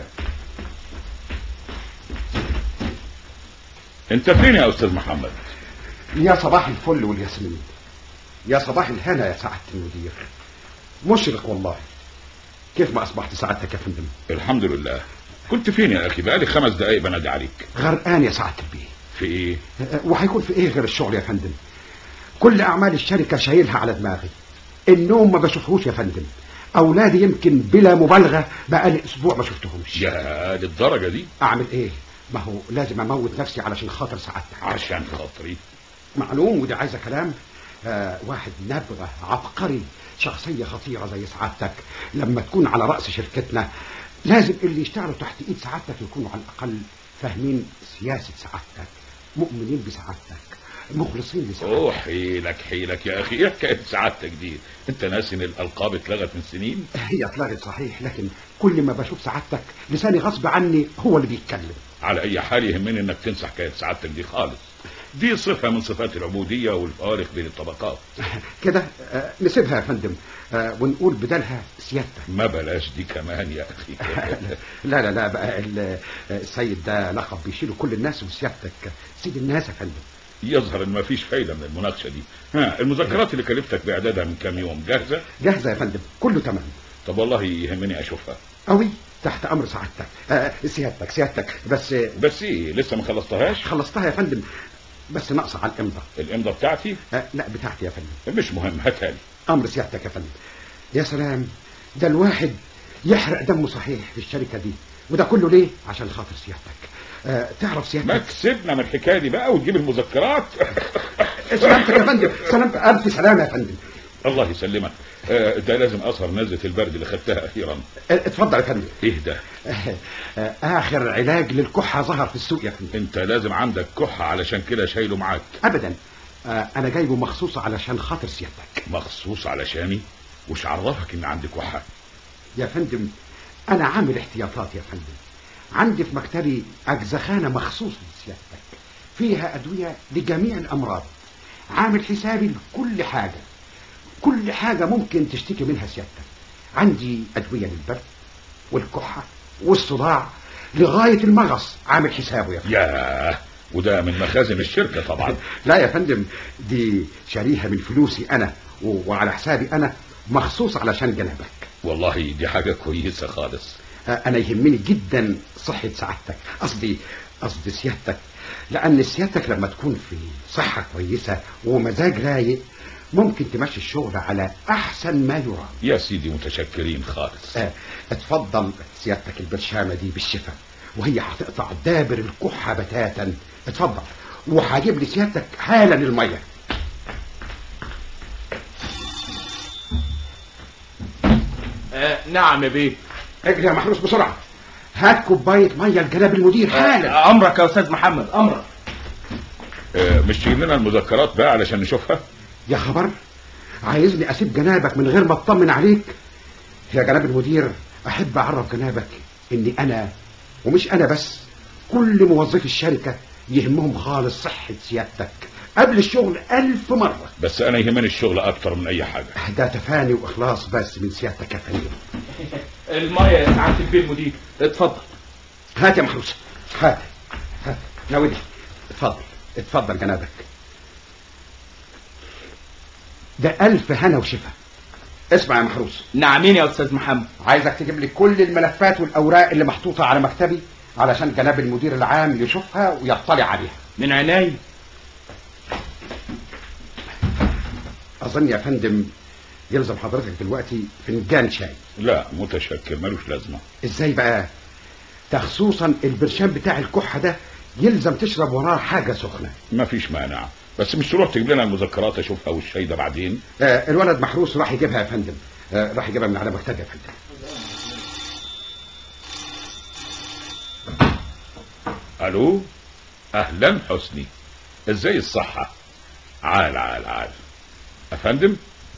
انت فين يا استاذ محمد؟ يا صباح الفل والياسمين، يا صباح الهنا يا سعاده المدير. مشرق والله. كيف ما اصبحت سعادتك يا فندم؟ الحمد لله. كنت فين يا اخي؟ بقالي 5 دقايق بنادي عليك. غرقان يا سعاده البيه. في ايه؟ وهيكون في ايه غير الشغل يا فندم؟ كل اعمال الشركه شايلها على دماغي. النوم ما بشوفهوش يا فندم. اولادي يمكن بلا مبالغه بقالي اسبوع ما شفتهمش. يا للدرجه دي؟ اعمل ايه؟ ما هو لازم اموت نفسي علشان خاطر سعادتك. عشان خاطري؟ معلوم، ودي عايزه كلام. واحد نابغه عبقري، شخصيه خطيره زي سعادتك لما تكون على راس شركتنا، لازم اللي يشتغلوا تحت ايد سعادتك يكونوا على الاقل فاهمين سياسه سعادتك، مؤمنين بسعادتك، مخلصين لسعادتك. حيلك يا اخي، ايه حكايه سعادتك دي؟ انت ناسي ان الالقاب اتلغت من سنين؟ هي اتلغت صحيح، لكن كل ما بشوف سعادتك لساني غصب عني هو اللي بيتكلم. على اي حال يهمني انك تنسى حكايه سعادتك دي خالص. دي صفه من صفات العبوديه والفارق بين الطبقات. كده نسيبها يا فندم، ونقول بدلها سيادتك. ما بلاش دي كمان يا اخي. لا بقى السيد ده لقب بيشيله كل الناس، وسيادتك سيد الناس يا فندم. يظهر ان مفيش فايده من المناقشه دي. المذكرات اللي كلفتك باعدادها من كام يوم جاهزه؟ جاهزه يا فندم، كله تمام. طب والله يهمني اشوفها قوي. تحت امر سعادتك. سيادتك بس ايه؟ لسه ما خلصتهاش؟ خلصتها يا فندم، بس ناقصه على الامضه بتاعتي؟ لا بتاعتي يا فندم. مش مهم، هاتها لي. امر سيادتك يا فندم. يا سلام، ده الواحد يحرق دمه صحيح في الشركه دي، وده كله ليه؟ عشان خاطر سيادتك. تعرف سيادتك، ما تسيبنا من الحكايه دي بقى وتجيب المذكرات. سلامتك يا فندم، سلامتك، الف سلامه يا فندم. الله يسلمك. ده لازم اثر نزله البرد اللي خدتها اخيرا. اتفضل يا فندم. ايه ده؟ اخر علاج للكحه ظهر في السوق يا فندم. انت لازم عندك كحه علشان كده شايله معاك؟ ابدا، انا جايبه مخصوص علشان خاطر سيادتك. مخصوص علشاني؟ وش عرفك ان عندي كحه؟ يا فندم انا عامل احتياطات يا فندم. عندي في مكتبي اجزخانه مخصوص لسيادتك، فيها ادويه لجميع الامراض. عامل حسابي لكل حاجه، كل حاجه ممكن تشتكي منها سيادتك. عندي ادويه للبرد والكحه والصداع لغايه المغص، عامل حسابه يا فندم. ياه، وده من مخازن الشركه طبعا. لا يا فندم، دي شاريها من فلوسي انا وعلى حسابي انا مخصوص علشان جنابك. والله دي حاجه كويسه خالص. انا يهمني جدا صحه سعادتك، قصدي سيادتك، لان سيادتك لما تكون في صحه كويسه ومزاج رايق ممكن تمشي الشغل على احسن ما يرام. يا سيدي متشكرين خالص. اتفضل سيادتك، البرشامه دي بالشفا، وهي هتقطع دابر الكحه بتاتا. اتفضل، وهجيب لي سيادتك حالا الميه. نعم يا بيه. اجري يا محروس بسرعه، هات كوبايه ميه لجناب المدير حالا. امرك يا استاذ محمد، امرك. مش تجيب لنا المذكرات بقى علشان نشوفها؟ يا خبر، عايزني اسيب جنابك من غير ما اطمن عليك؟ يا جناب المدير، احب اعرف جنابك اني انا، ومش انا بس، كل موظفي الشركه يهمهم خالص صحه سيادتك قبل الشغل 1000 مرة. بس انا يهمني الشغل اكتر من اي حاجه. ده تفاني واخلاص بس من سيادتك يا فندم. الميه يا سعاده البيه المدير، اتفضل. هات يا محروس، هات ناولي. اتفضل جنابك. ده 1000 هنا وشفا. اسمع يا محروس. نعمين يا استاذ محمد. عايزك تجيب لي كل الملفات والاوراق اللي محطوطه على مكتبي علشان جناب المدير العام يشوفها ويطلع عليها. من عيني. اظن يا فندم يلزم حضرتك دلوقتي فنجان شاي. لا متشكر، ملوش لازمه. ازاي بقى؟ ده خصوصا البرشام بتاع الكحه ده يلزم تشرب وراه حاجه سخنه. مفيش مانع، بس مش تروح تجيب لنا المذكرات اشوفها والشاي ده بعدين؟ الولد محروس راح يجيبها يا فندم. راح يجيبها من على مكتبه يا فندم. الو، اهلا حسني، ازاي الصحة؟ عال عال عال يا فندم.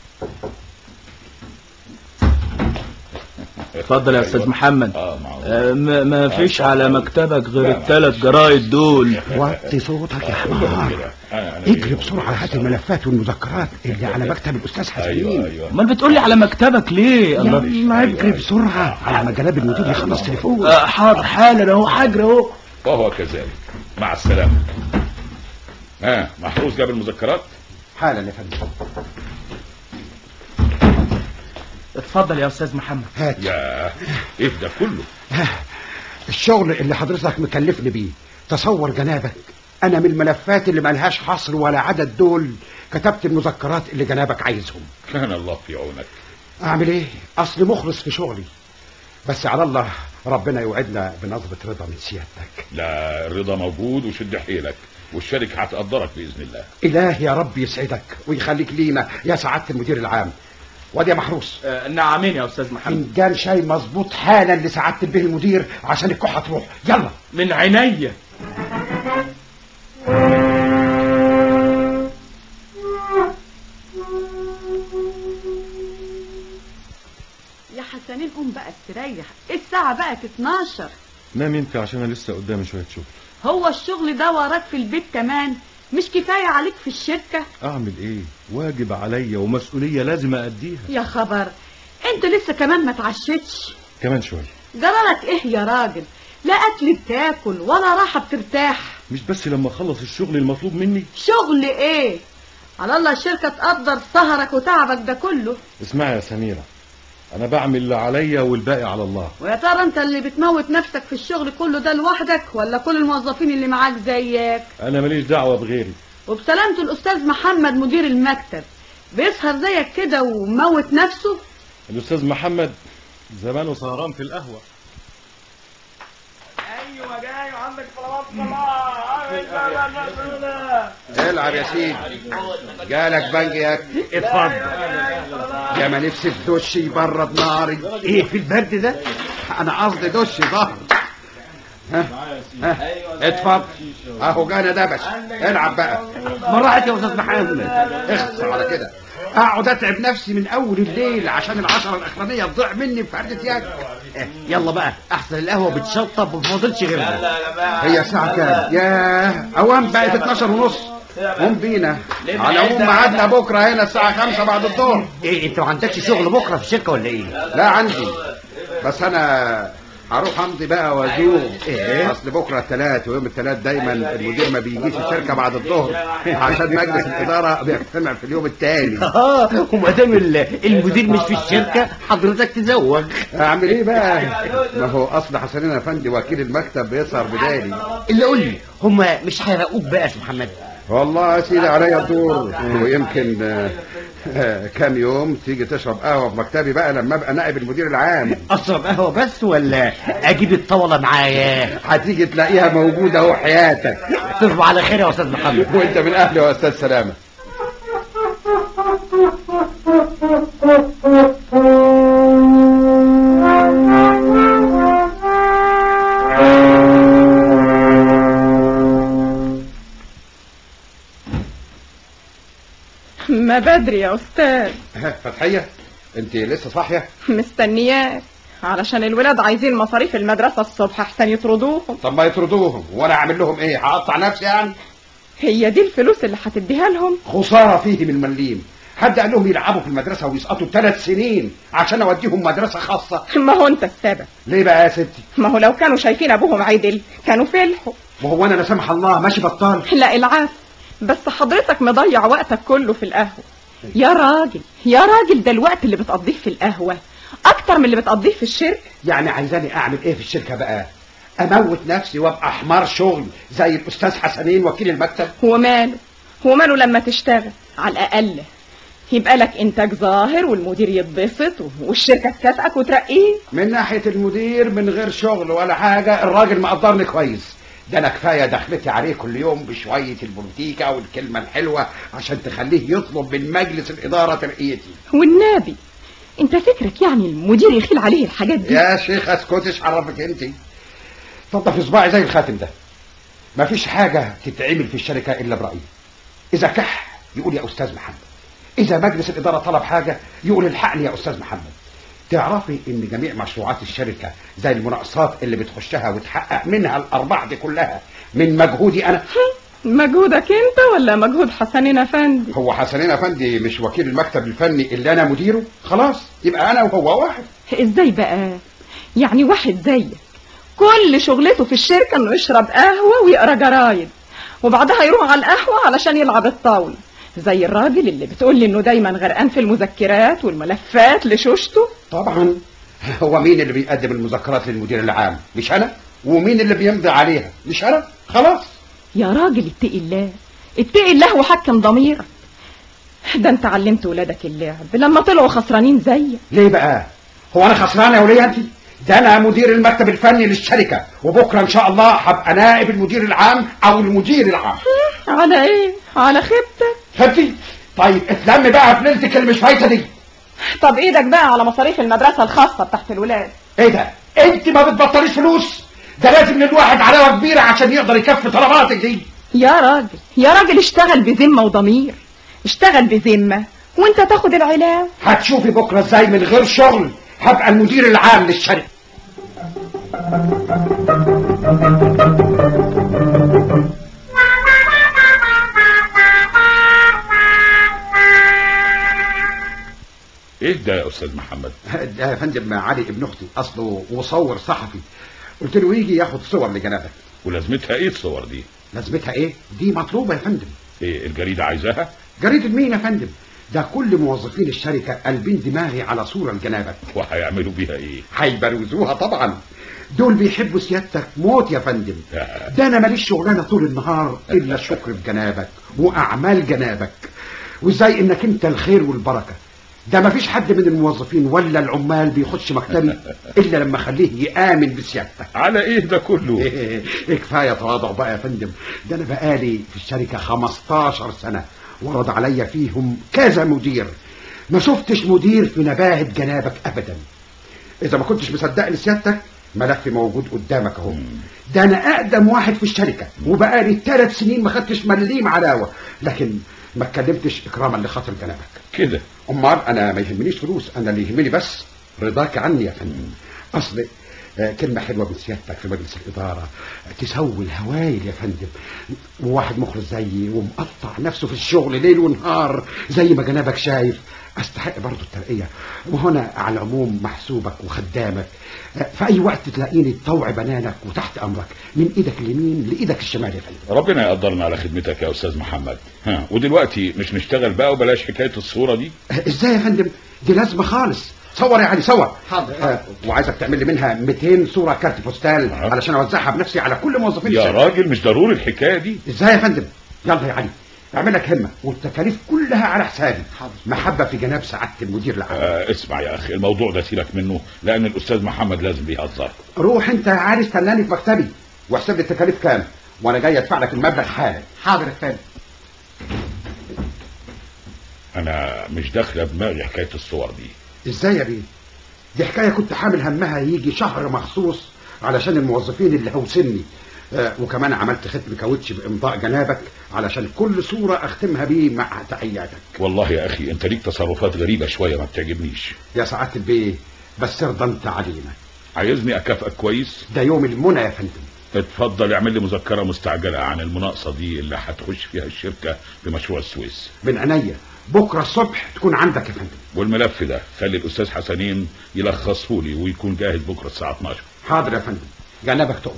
اتفضل يا استاذ محمد. ما فيش على مكتبك غير ال3 جرايد دول. وطي صوتك يا حمار. اجري بسرعه هات الملفات والمذكرات اللي على مكتب الاستاذ حسنين. امال بتقول لي على مكتبك ليه؟ يلا اجري بسرعه على ما جناب المدير يخلص تليفون. حاضر حالا اهو، حاجر اهو. وهو كذلك، مع السلامه. محروس جاب المذكرات حالا يا فندم. اتفضل يا استاذ محمد. هات. يا ايه ده كله؟ الشغل اللي حضرتك مكلفني بيه. تصور جنابك انا من الملفات اللي ملهاش حصر ولا عدد دول كتبت المذكرات اللي جنابك عايزهم. كان الله في عونك. اعمل ايه؟ اصل مخلص في شغلي، بس على الله ربنا يوعدنا بنظرة رضا من سيادتك. لا، الرضا موجود وشد حيلك، والشركة هتقدرك بإذن الله. إله يا رب يسعدك ويخليك لينا يا سعادة المدير العام. وادي يا محروس. نعمين يا استاذ محمد. فنجان شاي مظبوط حالا لسعادة البيه المدير عشان الكحة تروح. يلا. من عينيا. يا حسنين قوم بقى استريح، الساعة بقت 12. نام انت عشان انا لسه قدامي شوية شغل. هو الشغل ده وراك في البيت كمان؟ مش كفاية عليك في الشركة؟ اعمل ايه؟ واجب عليا ومسؤولية لازم ااديها. يا خبر، انت لسه كمان ما تعشتش؟ كمان شوية. جرالك ايه يا راجل؟ لا اكل بتاكل ولا راحة بترتاح. مش بس لما اخلص الشغل المطلوب مني؟ شغل ايه؟ على الله الشركة تقدر سهرك وتعبك ده كله. اسمعي يا سميرة، انا بعمل اللي عليا والباقي على الله. ويا ترى انت اللي بتموت نفسك في الشغل كله ده لوحدك ولا كل الموظفين اللي معاك زيك؟ انا ماليش دعوة بغيري. وبسلامته الاستاذ محمد مدير المكتب بيسهر زيك كده وموت نفسه؟ الاستاذ محمد زمانه سهران في القهوة. ايوه جاي وعندك طلبات العب يا سيدي. جالك بنجيك. اتفضل. يا ما نفسي في دش يبرد ناري. ايه في البرد ده؟ انا قصدي دش ظهر. اتفضل اهو جانا دبش. العب بقى. مرحت يا استاذ محمد. اخص على كده. اقعد اتعب نفسي من اول الليل عشان ال10 الاخرانيه تضيع مني في فردة يد. يلا بقى احسن القهوه بتشطب وما فاضلش غيرها. هي الساعه كام؟ ياه اوام بقت 12:30. قوم بينا. على العموم ميعادنا بكره هنا الساعه 5 بعد الظهر. ايه انت ما عندكش شغل بكره في الشركه ولا ايه؟ لا عندي، بس انا هروح امضي بقى وازور. اصل بكره الثلاث، ويوم الثلاث دايما المدير ما بيجيش الشركه بعد الظهر عشان مجلس الاداره بيجتمع في اليوم التالي. وما دام المدير مش في الشركه حضرتك تزوج. اعمل ايه بقى؟ ما هو اصل حسنين افندي وكيل المكتب بيسهر بدالي. اللي قول لي هم مش هيراقوك بقى يا استاذ محمد؟ والله يا سيدي عليا الدور، ويمكن كام يوم تيجي تشرب قهوه في مكتبي بقى لما ابقى نائب المدير العام. اشرب قهوه بس ولا اجيب الطاوله معايا؟ هتيجي تلاقيها موجوده اهو حياتك. تصبح على خير يا استاذ محمد. وانت من اهلي يا استاذ سلامه. ما بدري يا استاذ. فتحية انت لسه صاحيه؟ مستنياك علشان الولاد عايزين مصاريف المدرسه الصبح احسن يطردوهم. طب ما يطردوهم وانا اعمل لهم ايه؟ هقطع نفسي يعني؟ هي دي الفلوس اللي هتديها لهم؟ خساره فيه من مليم. حد قال لهم يلعبوا في المدرسه ويسقطوا 3 سنين عشان اوديهم مدرسه خاصه؟ ما هو انت السبب. ليه بقى يا ستي؟ ما هو لو كانوا شايفين ابوهم عدل كانوا فلحوا. وهو انا لا سمح الله ماشي بطال؟ لا العافيه، بس حضرتك مضيع وقتك كله في القهوه. يا راجل يا راجل، ده الوقت اللي بتقضيه في القهوه اكتر من اللي بتقضيه في الشركه. يعني عايزاني اعمل ايه في الشركه بقى؟ اموت نفسي وابقى حمار شغل زي الاستاذ حسنين وكيل المكتب؟ وماله لما تشتغل على الاقل يبقى لك انتاج ظاهر والمدير يتبسط والشركه تكافئك وترقيه. من ناحيه المدير من غير شغل ولا حاجه الراجل مقدرني كويس، ده انا كفايه دخلتي عليه كل يوم بشويه البوليتيكا والكلمه الحلوه عشان تخليه يطلب من مجلس الاداره ترقيتي. والنبي انت فكرك يعني المدير يخيل عليه الحاجات دي؟ يا شيخ اسكتش، عرفك انت. اتفضل في صباعي زي الخاتم ده. مفيش حاجه تتعمل في الشركه الا برايي. اذا كح يقول يا استاذ محمد، اذا مجلس الاداره طلب حاجه يقول الحقني يا استاذ محمد. تعرفي ان جميع مشروعات الشركه زي المناقصات اللي بتخشها وتحقق منها الارباح دي كلها من مجهودي انا. مجهودك انت ولا مجهود حسنين افندي؟ هو حسنين افندي مش وكيل المكتب الفني اللي انا مديره؟ خلاص يبقى انا وهو واحد. ازاي بقى؟ يعني واحد زيك كل شغلته في الشركه انه يشرب قهوه ويقرا جرايد وبعدها يروح على القهوه علشان يلعب الطاوله، زي الراجل اللي بتقول لي انه دايما غرقان في المذكرات والملفات لشوشته. طبعا. هو مين اللي بيقدم المذكرات للمدير العام؟ مش انا. ومين اللي بيمضي عليها؟ مش انا. خلاص يا راجل اتقي الله، اتقي الله وحكم ضميرك. ده انت علمت ولادك اللعب لما طلعوا خسرانين زيك. ليه بقى؟ هو انا خسران يا وليه انت؟ ده انا مدير المكتب الفني للشركه، وبكره ان شاء الله هبقى نائب المدير العام او المدير العام. على ايه؟ على خيبتك. خيبتي؟ طيب اتلم بقى في ليلتك اللي مش فايته دي. طب ايدك بقى على مصاريف المدرسه الخاصه بتاعت الولاد. ايه ده؟ انت ما بتبطليش فلوس؟ ده لازم للواحد علاوه كبيره عشان يقدر يكفي طلباتك دي. يا راجل يا راجل اشتغل بذمه وضمير، اشتغل بذمه وانت تاخد العلاوه. هتشوفي بكره ازاي من غير شغل هبقى المدير العام للشركه. ايه ده يا استاذ محمد؟ ده يا فندم علي ابن اختي، اصله مصور صحفي، قلت له يجي ياخد صور لجنابك. ولازمتها ايه الصور دي؟ لازمتها ايه؟ دي مطلوبه يا فندم. ايه الجريده عايزاها؟ جريده مين يا فندم؟ ده كل موظفين الشركه قلبين دماغي على صوره لجنابك. وهيعملوا بيها ايه؟ هيبروزوها طبعا. دول بيحبوا سيادتك موت يا فندم. ده انا ماليش شغلانه طول النهار الا الشكر بجنابك واعمال جنابك، وازاي انك انت الخير والبركه. ده مفيش حد من الموظفين ولا العمال بيخش مكتبي الا لما اخليه يامن بسيادتك. على ايه ده كله؟ إيه كفايه تواضع بقى يا فندم. ده انا بقالي في الشركه 15 سنه ورد عليا فيهم كذا مدير، ما شفتش مدير في نباهه جنابك ابدا. اذا ما كنتش مصدقني سيادتك ملفي موجود قدامك اهو. ده انا اقدم واحد في الشركه وبقالي 3 سنين ما خدتش مليم علاوه، لكن ما اتكلمتش اكراما لخاطر جنابك كده. امال انا ما يهمنيش فلوس، انا اللي يهمني بس رضاك عني يا فندم. اصل كلمه حلوه من سيادتك في مجلس الاداره تسوي الهوايل يا فندم. وواحد مخلص زيي ومقطع نفسه في الشغل ليل ونهار زي ما جنابك شايف استحق برضه الترقيه. وهنا على العموم محسوبك وخدامك، في اي وقت تلاقيني طوع بنانك وتحت امرك من ايدك اليمين لايدك الشمال يا فندم. ربنا يقدرنا على خدمتك يا استاذ محمد. ودلوقتي مش نشتغل بقى وبلاش حكايه الصوره دي؟ ازاي يا فندم؟ دي لازمه خالص. صور يا علي صور. حاضر. وعايزك تعمل لي منها 200 صوره كارت بوستال علشان اوزعها بنفسي على كل موظفين يا الشركة. راجل مش ضروري الحكايه دي. ازاي يا فندم؟ يلا يا علي اعمل لك همه والتكاليف كلها على حسابي. محبه في جناب سعاده المدير العام. اسمع يا اخي، الموضوع ده سيبك منه لان الاستاذ محمد لازم بيهزر. روح انت يا علي استناني في مكتبي واحسب لي التكاليف كام وانا جاي ادفع لك المبلغ حالا. حاضر يا فندم. انا مش داخله دماغي حكايه الصور دي. ازاي يا بيه؟ دي حكايه كنت حامل همها يجي شهر مخصوص علشان الموظفين اللي هوسني. وكمان عملت ختم كاوتش بامضاء جنابك علشان كل صوره اختمها بيه مع تحياتك. والله يا اخي انت ليك تصرفات غريبه شويه ما بتعجبنيش. يا سعاده البيه بس ارضى انت علينا. عايزني اكافئك كويس؟ ده يوم المنى يا فندم. اتفضل اعمل لي مذكره مستعجله عن المناقصه دي اللي هتخش فيها الشركه بمشروع السويس. من عينيا بكره الصبح تكون عندك يا فندم. والملف ده خلي الاستاذ حسنين يلخصه لي ويكون جاهز بكره الساعه 12. حاضر يا فندم. جنابك تؤمر.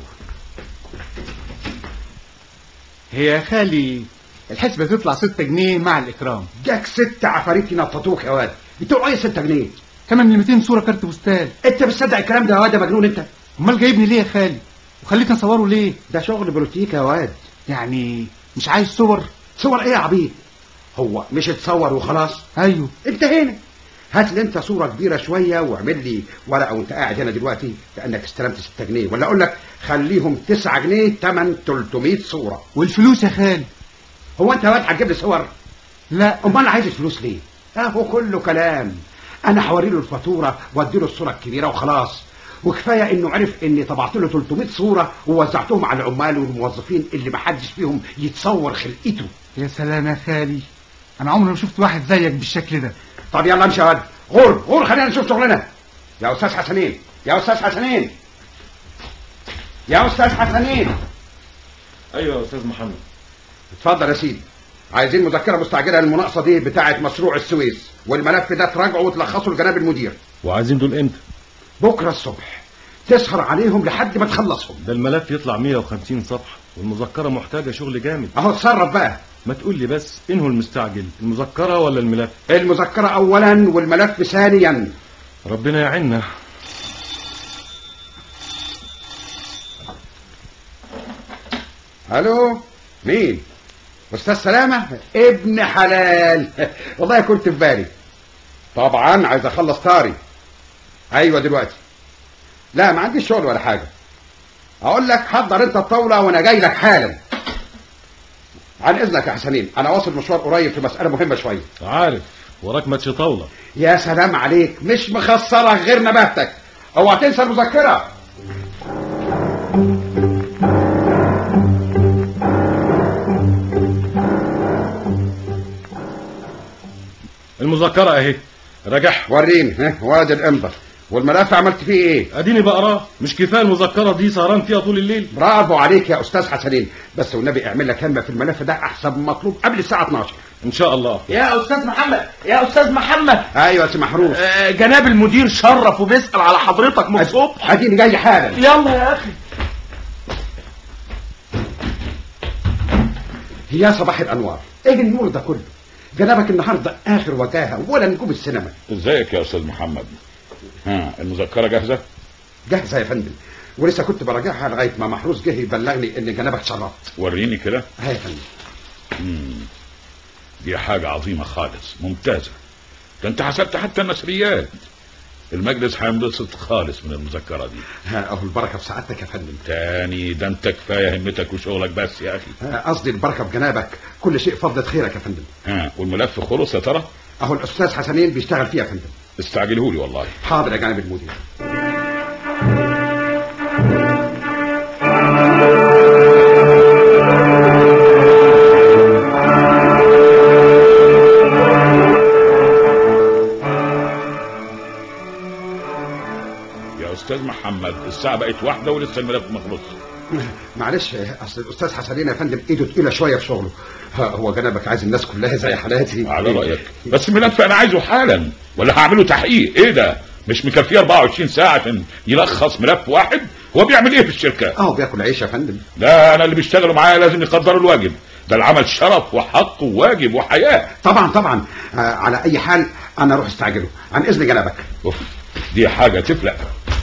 هي يا خالي الحسبة تطلع 6 جنيه مع الإكرام. جاك 6 عفاريت ينططوك يا واد. بتوع ايه 6 جنيه؟ كمان من 200 صورة كارت بوستال. انت بتصدق الكلام ده يا واد يا مجنون انت؟ امال جايبني ليه يا خالي؟ وخليتني اصوره ليه؟ ده شغل بوليتيكا يا واد. يعني مش عايز صور؟ صور ايه يا عبيد؟ هو مش اتصور وخلاص؟ ايوه انتهينا. هات لي انت صوره كبيره شويه واعمل لي ورقه وانت قاعد هنا دلوقتي كانك استلمت 6 جنيه، ولا اقول لك خليهم 9 جنيه تمن 300 صوره. والفلوس يا خالي؟ هو انت واد هتجيب لي صور؟ لا. امال عايز الفلوس ليه؟ اهو كله كلام. انا هوري له الفاتوره وادي له الصوره الكبيره وخلاص، وكفايه انه عرف اني طبعت له 300 صوره ووزعتهم على العمال والموظفين اللي محدش فيهم يتصور خلقته. يا سلام يا خالي، انا عمري ما شفت واحد زيك بالشكل ده. طب يلا امشي يا واد، غور خلينا نشوف شغلنا. يا استاذ حسنين، يا استاذ حسنين، يا استاذ حسنين. ايوه يا استاذ محمد. اتفضل يا سيدي. عايزين مذكره مستعجله للمناقصه دي بتاعه مشروع السويس، والملف ده تراجعه وتلخصه لجناب المدير. وعايزين دول امتى؟ بكره الصبح، تسهر عليهم لحد ما تخلصهم. ده الملف يطلع 150 صفحه والمذكره محتاجه شغل جامد. اهو اتصرف بقى. ما تقول لي بس انه المستعجل، المذكره ولا الملف؟ المذكره اولا والملف ثانيا. ربنا يعيننا. الو، مين؟ استاذ سلامه؟ ابن حلال. والله كنت في بالي. طبعا عايز اخلص طاري. ايوه دلوقتي. لا ما عنديش شغل ولا حاجه. اقول لك حضر انت الطاوله وانا جاي لك حالا. عن اذنك يا حسنين، انا واصل مشوار قريب في مساله مهمه شويه. عارف وراك ماتش طاوله. يا سلام عليك، مش مخسرك غير نباتك. اوعى تنسى المذكره. المذكره اهي، راجعها. وريني. وادي الامضه. والملف عملت فيه ايه؟ اديني بقراه. مش كفايه المذكره دي سهران فيها طول الليل؟ برافو عليك يا استاذ حسنين، بس والنبي اعمل لك همه في الملف ده احسن مطلوب قبل الساعه 12 ان شاء الله. يا استاذ محمد، يا استاذ محمد. ايوه يا سي محروس. جناب المدير شرف وبيسال على حضرتك من الصبح. اديني جاي حالا. يلا يا اخي. يا صباح الانوار، ايه النور ده كله؟ جنابك النهارده اخر وجاهه ولا نجوم السينما. ازيك يا استاذ محمد؟ ها، المذكره جاهزه؟ جاهزه يا فندم، ولسه كنت براجعها لغايه ما محروس جه يبلغني ان جنابك شرفت. وريني كده. ها يا فندم. دي حاجه عظيمه خالص، ممتازه. ده انت حسبت حتى النسريات. المجلس هينبسط خالص من المذكره دي. ها اهو البركه في سعادتك يا فندم. تاني ده انت كفايه همتك وشغلك بس يا اخي. قصدي البركه بجنابك، كل شيء فضلة خيرك يا فندم. ها، والملف خلص يا ترى؟ اهو الاستاذ حسنين بيشتغل فيه يا فندم. استعجلهولي والله. حاضر يا جانب المدير. استاذ محمد، الساعه بقت 1 ولسه الملف ما خلصش. معلش، اصل الاستاذ حسنين يا فندم ايده تقيله شويه في شغله. هو جنبك عايز الناس كلها زي حالاتي. على رايك، بس الملف انا عايزه حالا ولا هعمله تحقيق. ايه ده؟ مش مكفيه 24 ساعه عشان يلخص ملف واحد؟ هو بيعمل ايه في الشركه؟ بياكل عيش يا فندم. لا، انا اللي بيشتغلوا معايا لازم يقدروا الواجب ده. العمل شرف وحق وواجب وحياه. طبعا. على اي حال انا اروح استعجله. عن اذن جنبك. دي حاجه تفلق.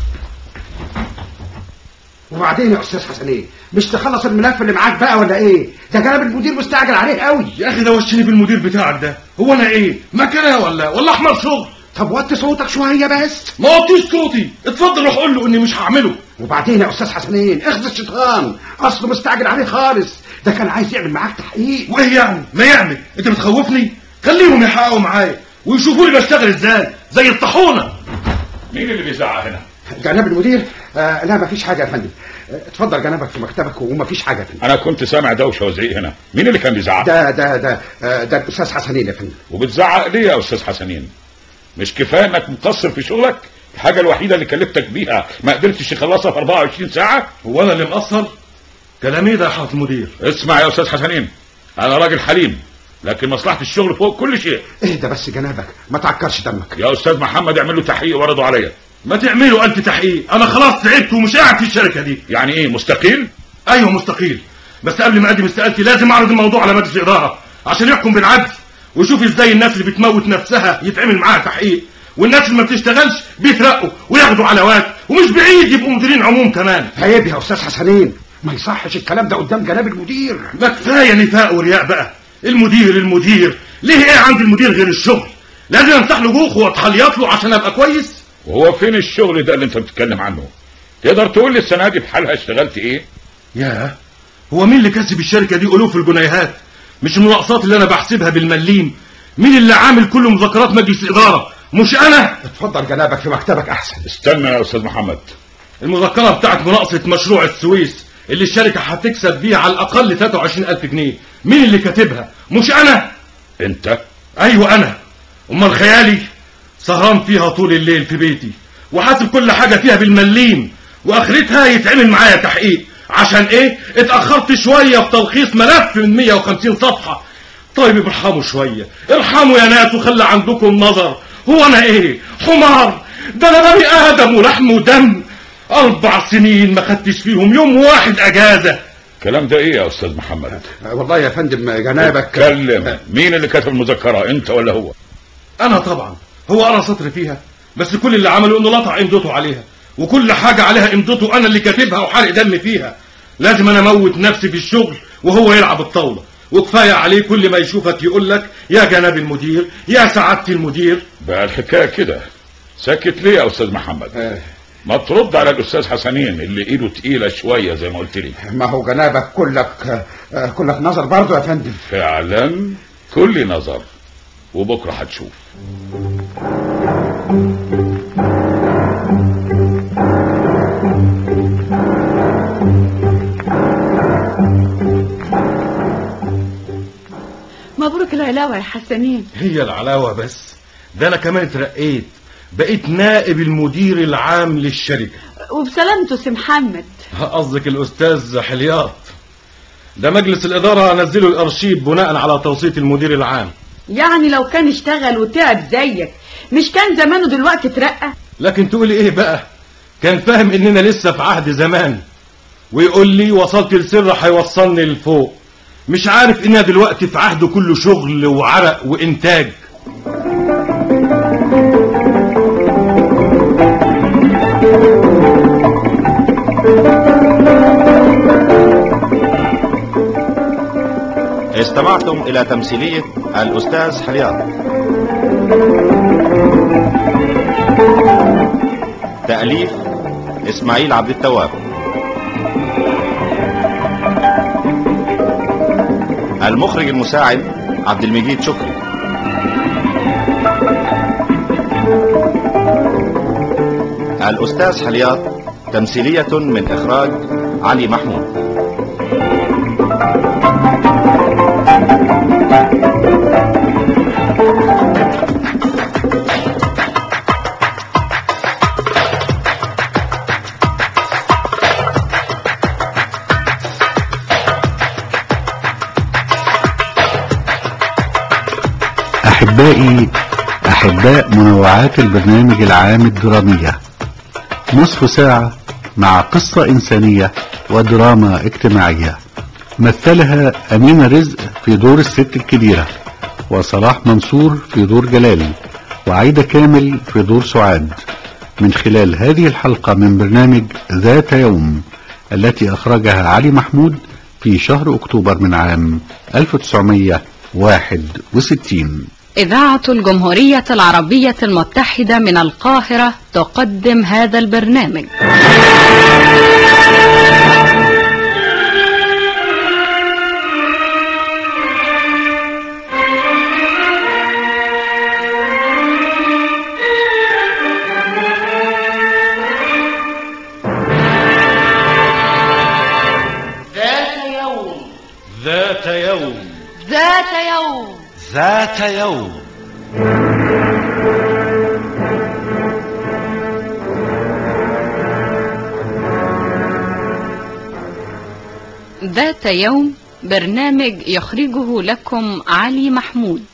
وبعدين يا استاذ حسنين، مش تخلص الملف اللي معاك بقى ولا ايه؟ ده جناب المدير مستعجل عليه قوي. يا اخي ده وشني بالمدير بتاعك ده. هو انا ايه مكانه ولا احمر شغل؟ طب وطي صوتك شويه بس. ما وطيش صوتي. اتفضل روح قول له اني مش هعمله. وبعدين يا استاذ حسنين، اخذ الشيطان، اصله مستعجل عليه خالص. ده كان عايز يعمل معاك تحقيق. وايه يعني ما يعمل؟ انت بتخوفني. خليهم يحققوا معايا ويشوفوني بشتغل ازاي زي الطاحونه. مين اللي بيزعق هنا؟ جناب المدير. لا مفيش حاجه يا فندم. اتفضل جنابك في مكتبك ومفيش حاجه يا فندم. انا كنت سامع دوشه وزعيق هنا. مين اللي كان بيزعق؟ ده الاستاذ حسنين يا فندم. وبتزعق ليه يا استاذ حسنين؟ مش كفايه انك مقصر في شغلك؟ الحاجه الوحيده اللي كلفتك بيها ما قدرتش تخلصها في 24 ساعه؟ هو انا اللي مقصر؟ كلام ايه ده يا حضرة المدير؟ اسمع يا استاذ حسنين، انا راجل حليم لكن مصلحه الشغل فوق كل شيء. اهدى بس جنابك، ما تعكرش دمك. يا استاذ محمد اعمل له تحقيق وعرضه عليا. ما تعملوا 1000 تحقيق، انا خلاص تعبت ومش قاعد في الشركه دي. يعني ايه مستقيل؟ ايوه مستقيل، بس قبل ما اقدم استقالتي لازم اعرض الموضوع على مجلس الاداره عشان يحكم بالعدل ويشوف ازاي الناس اللي بتموت نفسها يتعمل معاها تحقيق، والناس اللي ما بتشتغلش بيترقوا وياخدوا علاوات، ومش بعيد يبقوا مديرين عموم كمان. عيب يا استاذ حسنين، ما يصحش الكلام ده قدام جناب المدير. ما كفايه نفاق ورياء بقى. المدير ليه ايه عند المدير غير الشغل؟ لازم امسح له جوخه واتحليط له عشان ابقى كويس؟ وهو فين الشغل ده اللي انت بتتكلم عنه؟ تقدر تقول لي السنه دي بحالها اشتغلت ايه؟ ياه، هو مين اللي كسب الشركه دي الوف الجنيهات؟ مش المناقصات اللي انا بحسبها بالمليم. مين اللي عامل كل مذكرات مجلس الاداره؟ مش انا. اتفضل جنابك في مكتبك احسن. استنى يا استاذ محمد. المذكره بتاعت مناقصه مشروع السويس اللي الشركه هتكسب بيها على الاقل 23,000 جنيه، مين اللي كاتبها؟ مش انا. انت؟ ايوه انا. امال خيالي سهران فيها طول الليل في بيتي وحاسب كل حاجه فيها بالمليم، واخرتها يتعمل معايا تحقيق. عشان ايه؟ اتاخرت شويه في تلخيص ملف من 150 صفحه. طيب ارحموا شويه، ارحموا يا ناس وخلي عندكم نظر. هو انا ايه؟ حمار؟ ده انا بني ادم ولحم ودم. 4 سنين ما خدتش فيهم يوم واحد اجازه. الكلام ده ايه يا استاذ محمد؟ والله يا فندم جنابك اتكلم. مين اللي كتب المذكره، انت ولا هو؟ انا طبعا. هو انا سطر فيها؟ بس كل اللي عمله انه لطع امضته عليها، وكل حاجه عليها امضته انا اللي كاتبها وحرق دم فيها. لازم انا اموت نفسي في الشغل وهو يلعب الطاوله، وكفايه عليه كل ما يشوفك يقول لك يا جناب المدير، يا سعاده المدير. بقى الحكايه كده. ساكت ليه يا استاذ محمد؟ ما ترد على الاستاذ حسنين اللي ايده تقيله شويه زي ما قلت لي. ما هو جنابك كلك نظر برضه يا فندم. فعلا كل نظر، وبكره هتشوف. مبروك العلاوه يا حسنين. هي العلاوه بس؟ ده انا كمان اترقيت، بقيت نائب المدير العام للشركه. وبسلامته سي محمد. قصدك الاستاذ حلياط. ده مجلس الاداره نزله الارشيف بناء على توصيه المدير العام. يعني لو كان اشتغل وتعب زيك مش كان زمانه دلوقتي اترقى؟ لكن تقولي ايه بقى؟ كان فاهم اننا لسه في عهد زمان، ويقول لي وصلت لسر هيوصلني لفوق. مش عارف اننا دلوقتي في عهد كله شغل وعرق وانتاج. استمعتم إلى تمثيلية الأستاذ حلياط. تأليف إسماعيل عبد التواب. المخرج المساعد عبد المجيد شكري. الأستاذ حلياط تمثيلية من إخراج علي محمود. أحبائي أحباء منوعات البرنامج العام الدرامية، نصف ساعة مع قصة إنسانية ودراما اجتماعية مثلها أمينة رزق في دور الست الكبيرة، وصلاح منصور في دور جلال، وعيدة كامل في دور سعاد، من خلال هذه الحلقة من برنامج ذات يوم التي أخرجها علي محمود في شهر أكتوبر من عام 1961. إذاعة الجمهورية العربية المتحدة من القاهرة تقدم هذا البرنامج. ذات يوم. ذات يوم. ذات يوم. ذات يوم. ذات يوم برنامج يخرجه لكم علي محمود.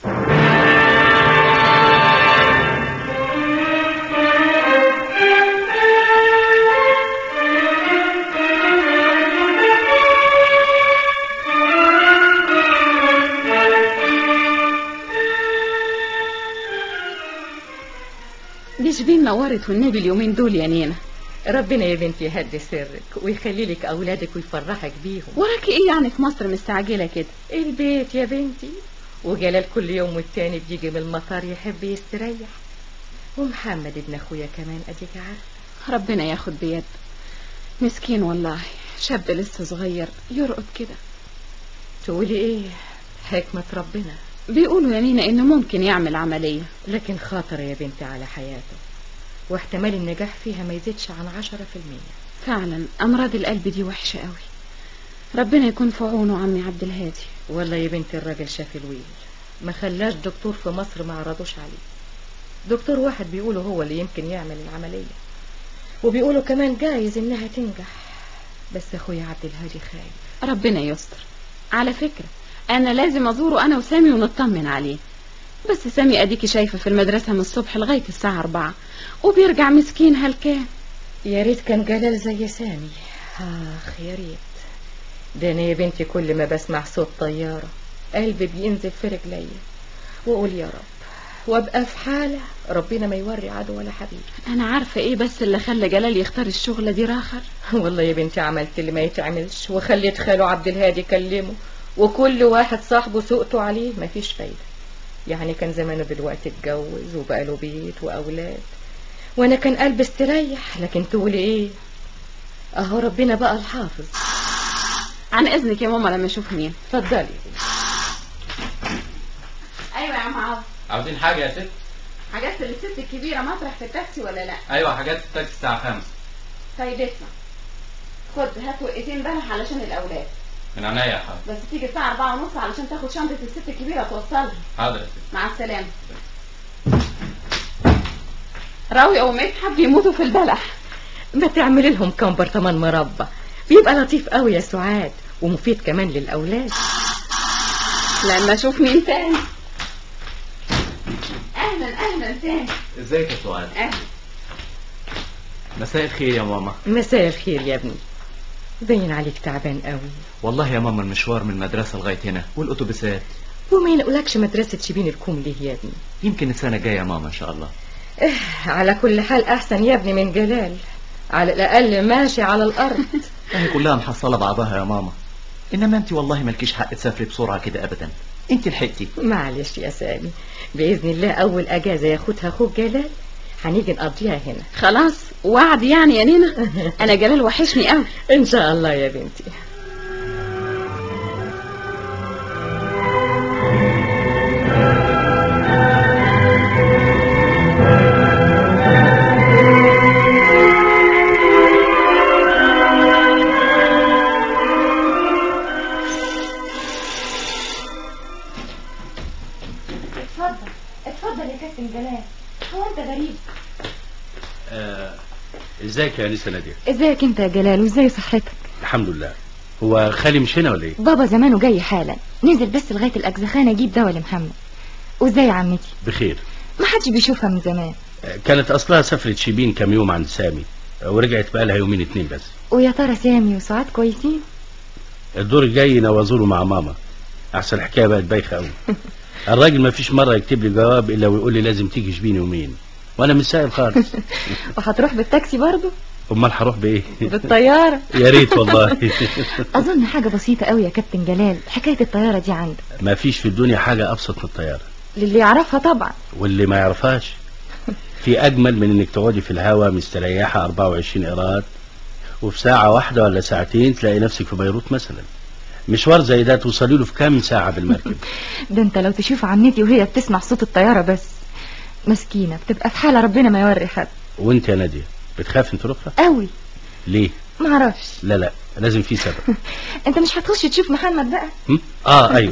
دي جبين نورت والنبي اليومين دول يا نينا. ربنا يا بنتي يهدي سرك ويخلي لك اولادك ويفرحك بيهم. وراكي ايه يعني في مصر مستعجله كده؟ البيت يا بنتي، وجلال كل يوم والتاني بيجي من المطار يحب يستريح، ومحمد ابن اخويا كمان اديك عارفه. ربنا ياخد بيد. مسكين والله، شاب لسه صغير يرقد كده. تقولي ايه؟ حكمة ربنا. بيقولوا يا نينا انه ممكن يعمل عملية، لكن خاطر يا بنتي على حياته، واحتمال النجاح فيها ما يزيدش عن 10%. فعلا امراض القلب دي وحشة قوي. ربنا يكون في عونه عمي عبد الهادي. والله يا بنتي الراجل شاف الويل، ما خلاش دكتور في مصر ما عرضوش عليه. دكتور واحد بيقولوا هو اللي يمكن يعمل العملية، وبيقولوا كمان جايز انها تنجح، بس اخويا عبد الهادي خايف. ربنا يستر. على فكرة انا لازم ازوره انا وسامي ونطمن عليه، بس سامي اديكي شايفة في المدرسة من الصبح لغاية الساعة 4 وبيرجع مسكين هلكان. يا ريت كان جلال زي سامي. اخ يا ريت. ده انا يا بنتي كل ما بسمع صوت طيارة قلبي بينزل في رجليا، واقول يا رب وابقى في حالة ربنا ما يوري عدو ولا حبيب. انا عارفة ايه بس اللي خلى جلال يختار الشغلة دي راخر. والله يا بنتي عملت اللي ما يتعملش، وخليت خاله عبد الهادي كلمه، وكل واحد صاحبه سقته عليه مفيش فايدة. يعني كان زمانه دلوقتي اتجوز وبقى له بيت واولاد، وانا كان قلبي استريح. لكن تقولي ايه؟ اهو ربنا بقى الحافظ. عن اذنك يا ماما لما اشوف مين. اتفضلي. ايوه يا عم عوض. عاوزين حاجة يا ست؟ حاجات للست الكبيرة مطرح في التاكسي ولا لا؟ ايوه حاجات التاكسي الساعة 5. طيب اسمع، خد هات وقتين بلح علشان الاولاد. من عينيا يا حاضر. بس تيجي الساعة 4:30 علشان تاخد شنطة الست الكبيرة توصلها. حاضر يا ست. مع السلامة. راوي او مدحت بيموتوا في البلح. ما تعملي لهم كام برطمان مربى، بيبقى لطيف قوي يا سعاد، ومفيد كمان للاولاد. لما اشوف مين تاني. اهلا اهلا تاني. ازيك يا سعاد؟ اهلا. مساء الخير يا ماما. مساء الخير يا ابني، باين عليك تعبان قوي. والله يا ماما المشوار من المدرسة لغاية هنا والاتوبيسات. وما ينقلكش مدرسة شبين الكوم ليه يا ابني؟ يمكن السنة الجاية يا ماما ان شاء الله. على كل حال احسن يا ابني من جلال، على الاقل ماشي على الارض. هي كلها محصلة بعضها يا ماما، انما انت والله مالكيش حق تسافري بسرعة كده ابدا. انت لحقتي. معلش يا سامي، باذن الله اول اجازة ياخدها اخوك جلال هنيجي نقضيها هنا. خلاص وعد يعني يا نينا. انا جلال وحشني قوي. ان شاء الله يا بنتي. اتفضل يا كابتن جلال. هو انت غريب؟ ازيك يا انسه ناديه؟ ازيك انت يا جلال وازاي صحتك؟ الحمد لله. هو خالي مش هنا ولا ايه؟ بابا زمانه جاي حالا، نزل بس لغايه الاجزخانه يجيب دواء لمحمد. وازاي عمتي؟ بخير. ما حدش بيشوفها من زمان. كانت اصلها سافرت شيبين كام يوم عند سامي ورجعت بقى لها يومين 2 بس. ويا ترى سامي وسعاد كويسين؟ الدور الجاي نوازوله مع ماما، احسن الحكايه بقت بايخه قوي. الراجل ما فيش مره يكتب لي جواب الا ويقول لي لازم تيجي شبين يومين، وانا مش سائل خالص. وهتروح بالتاكسي برضه؟ امال هروح بايه؟ بالطياره. يا ريت والله. اظن حاجه بسيطه قوي يا كابتن جلال حكايه الطياره دي عندك. ما فيش في الدنيا حاجه ابسط من الطياره. للي يعرفها طبعا. واللي ما يعرفهاش. في اجمل من انك تقعدي في الهواء مستريحه 24 قيراط وفي ساعه واحده ولا ساعتين تلاقي نفسك في بيروت مثلا. مشوار زي ده توصلي له في كام ساعه بالمركب. ده انت لو تشوف عمتي وهي بتسمع صوت الطياره بس مسكينه بتبقى في حاله ربنا ما يوري حد. وانت يا ناديه بتخافي انت رخرة؟ قوي. ليه؟ ما اعرفش. لا لازم في سبب. انت مش هتخش تشوف محمد بقى؟ ايوه.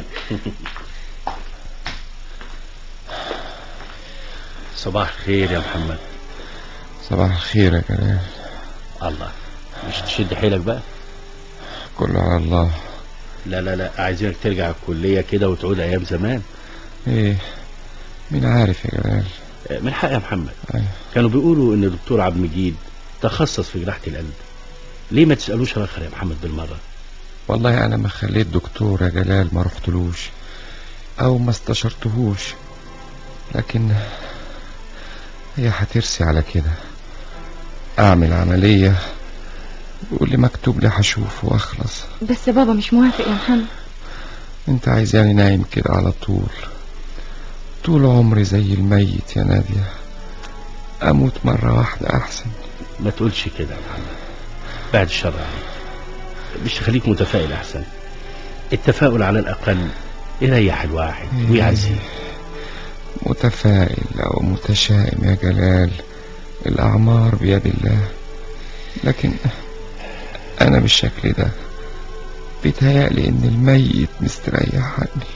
صباح الخير يا محمد. صباح الخير يا جلال. الله، مش تشد حيلك بقى؟ كله على الله. لا عايزينك ترجع الكلية كده وتعود ايام زمان. ايه مين عارف يا جلال. من حق يا محمد. كانوا بيقولوا ان دكتور عبد المجيد تخصص في جراحة القلب. ليه ما تسألوش رخر يا محمد بالمرة؟ والله انا ما خليت دكتور يا جلال، ما رحتلوش او ما استشرتهوش، لكن هي هترسي على كده. اعمل عملية واللي مكتوب لي هشوفه واخلص. بس بابا مش موافق يا محمد. انت عايزاني نايم كده على طول عمري زي الميت يا نادية. اموت مرة واحدة احسن. ما تقولش كده يا محمد، بعد الشر عليك. مش خليك متفائل احسن. التفاؤل على الاقل يريح الواحد ويعزيه. متفائل او متشائم يا جلال، الاعمار بيد الله. لكن انا بالشكل ده بيتهيألي ان الميت مستريح عني.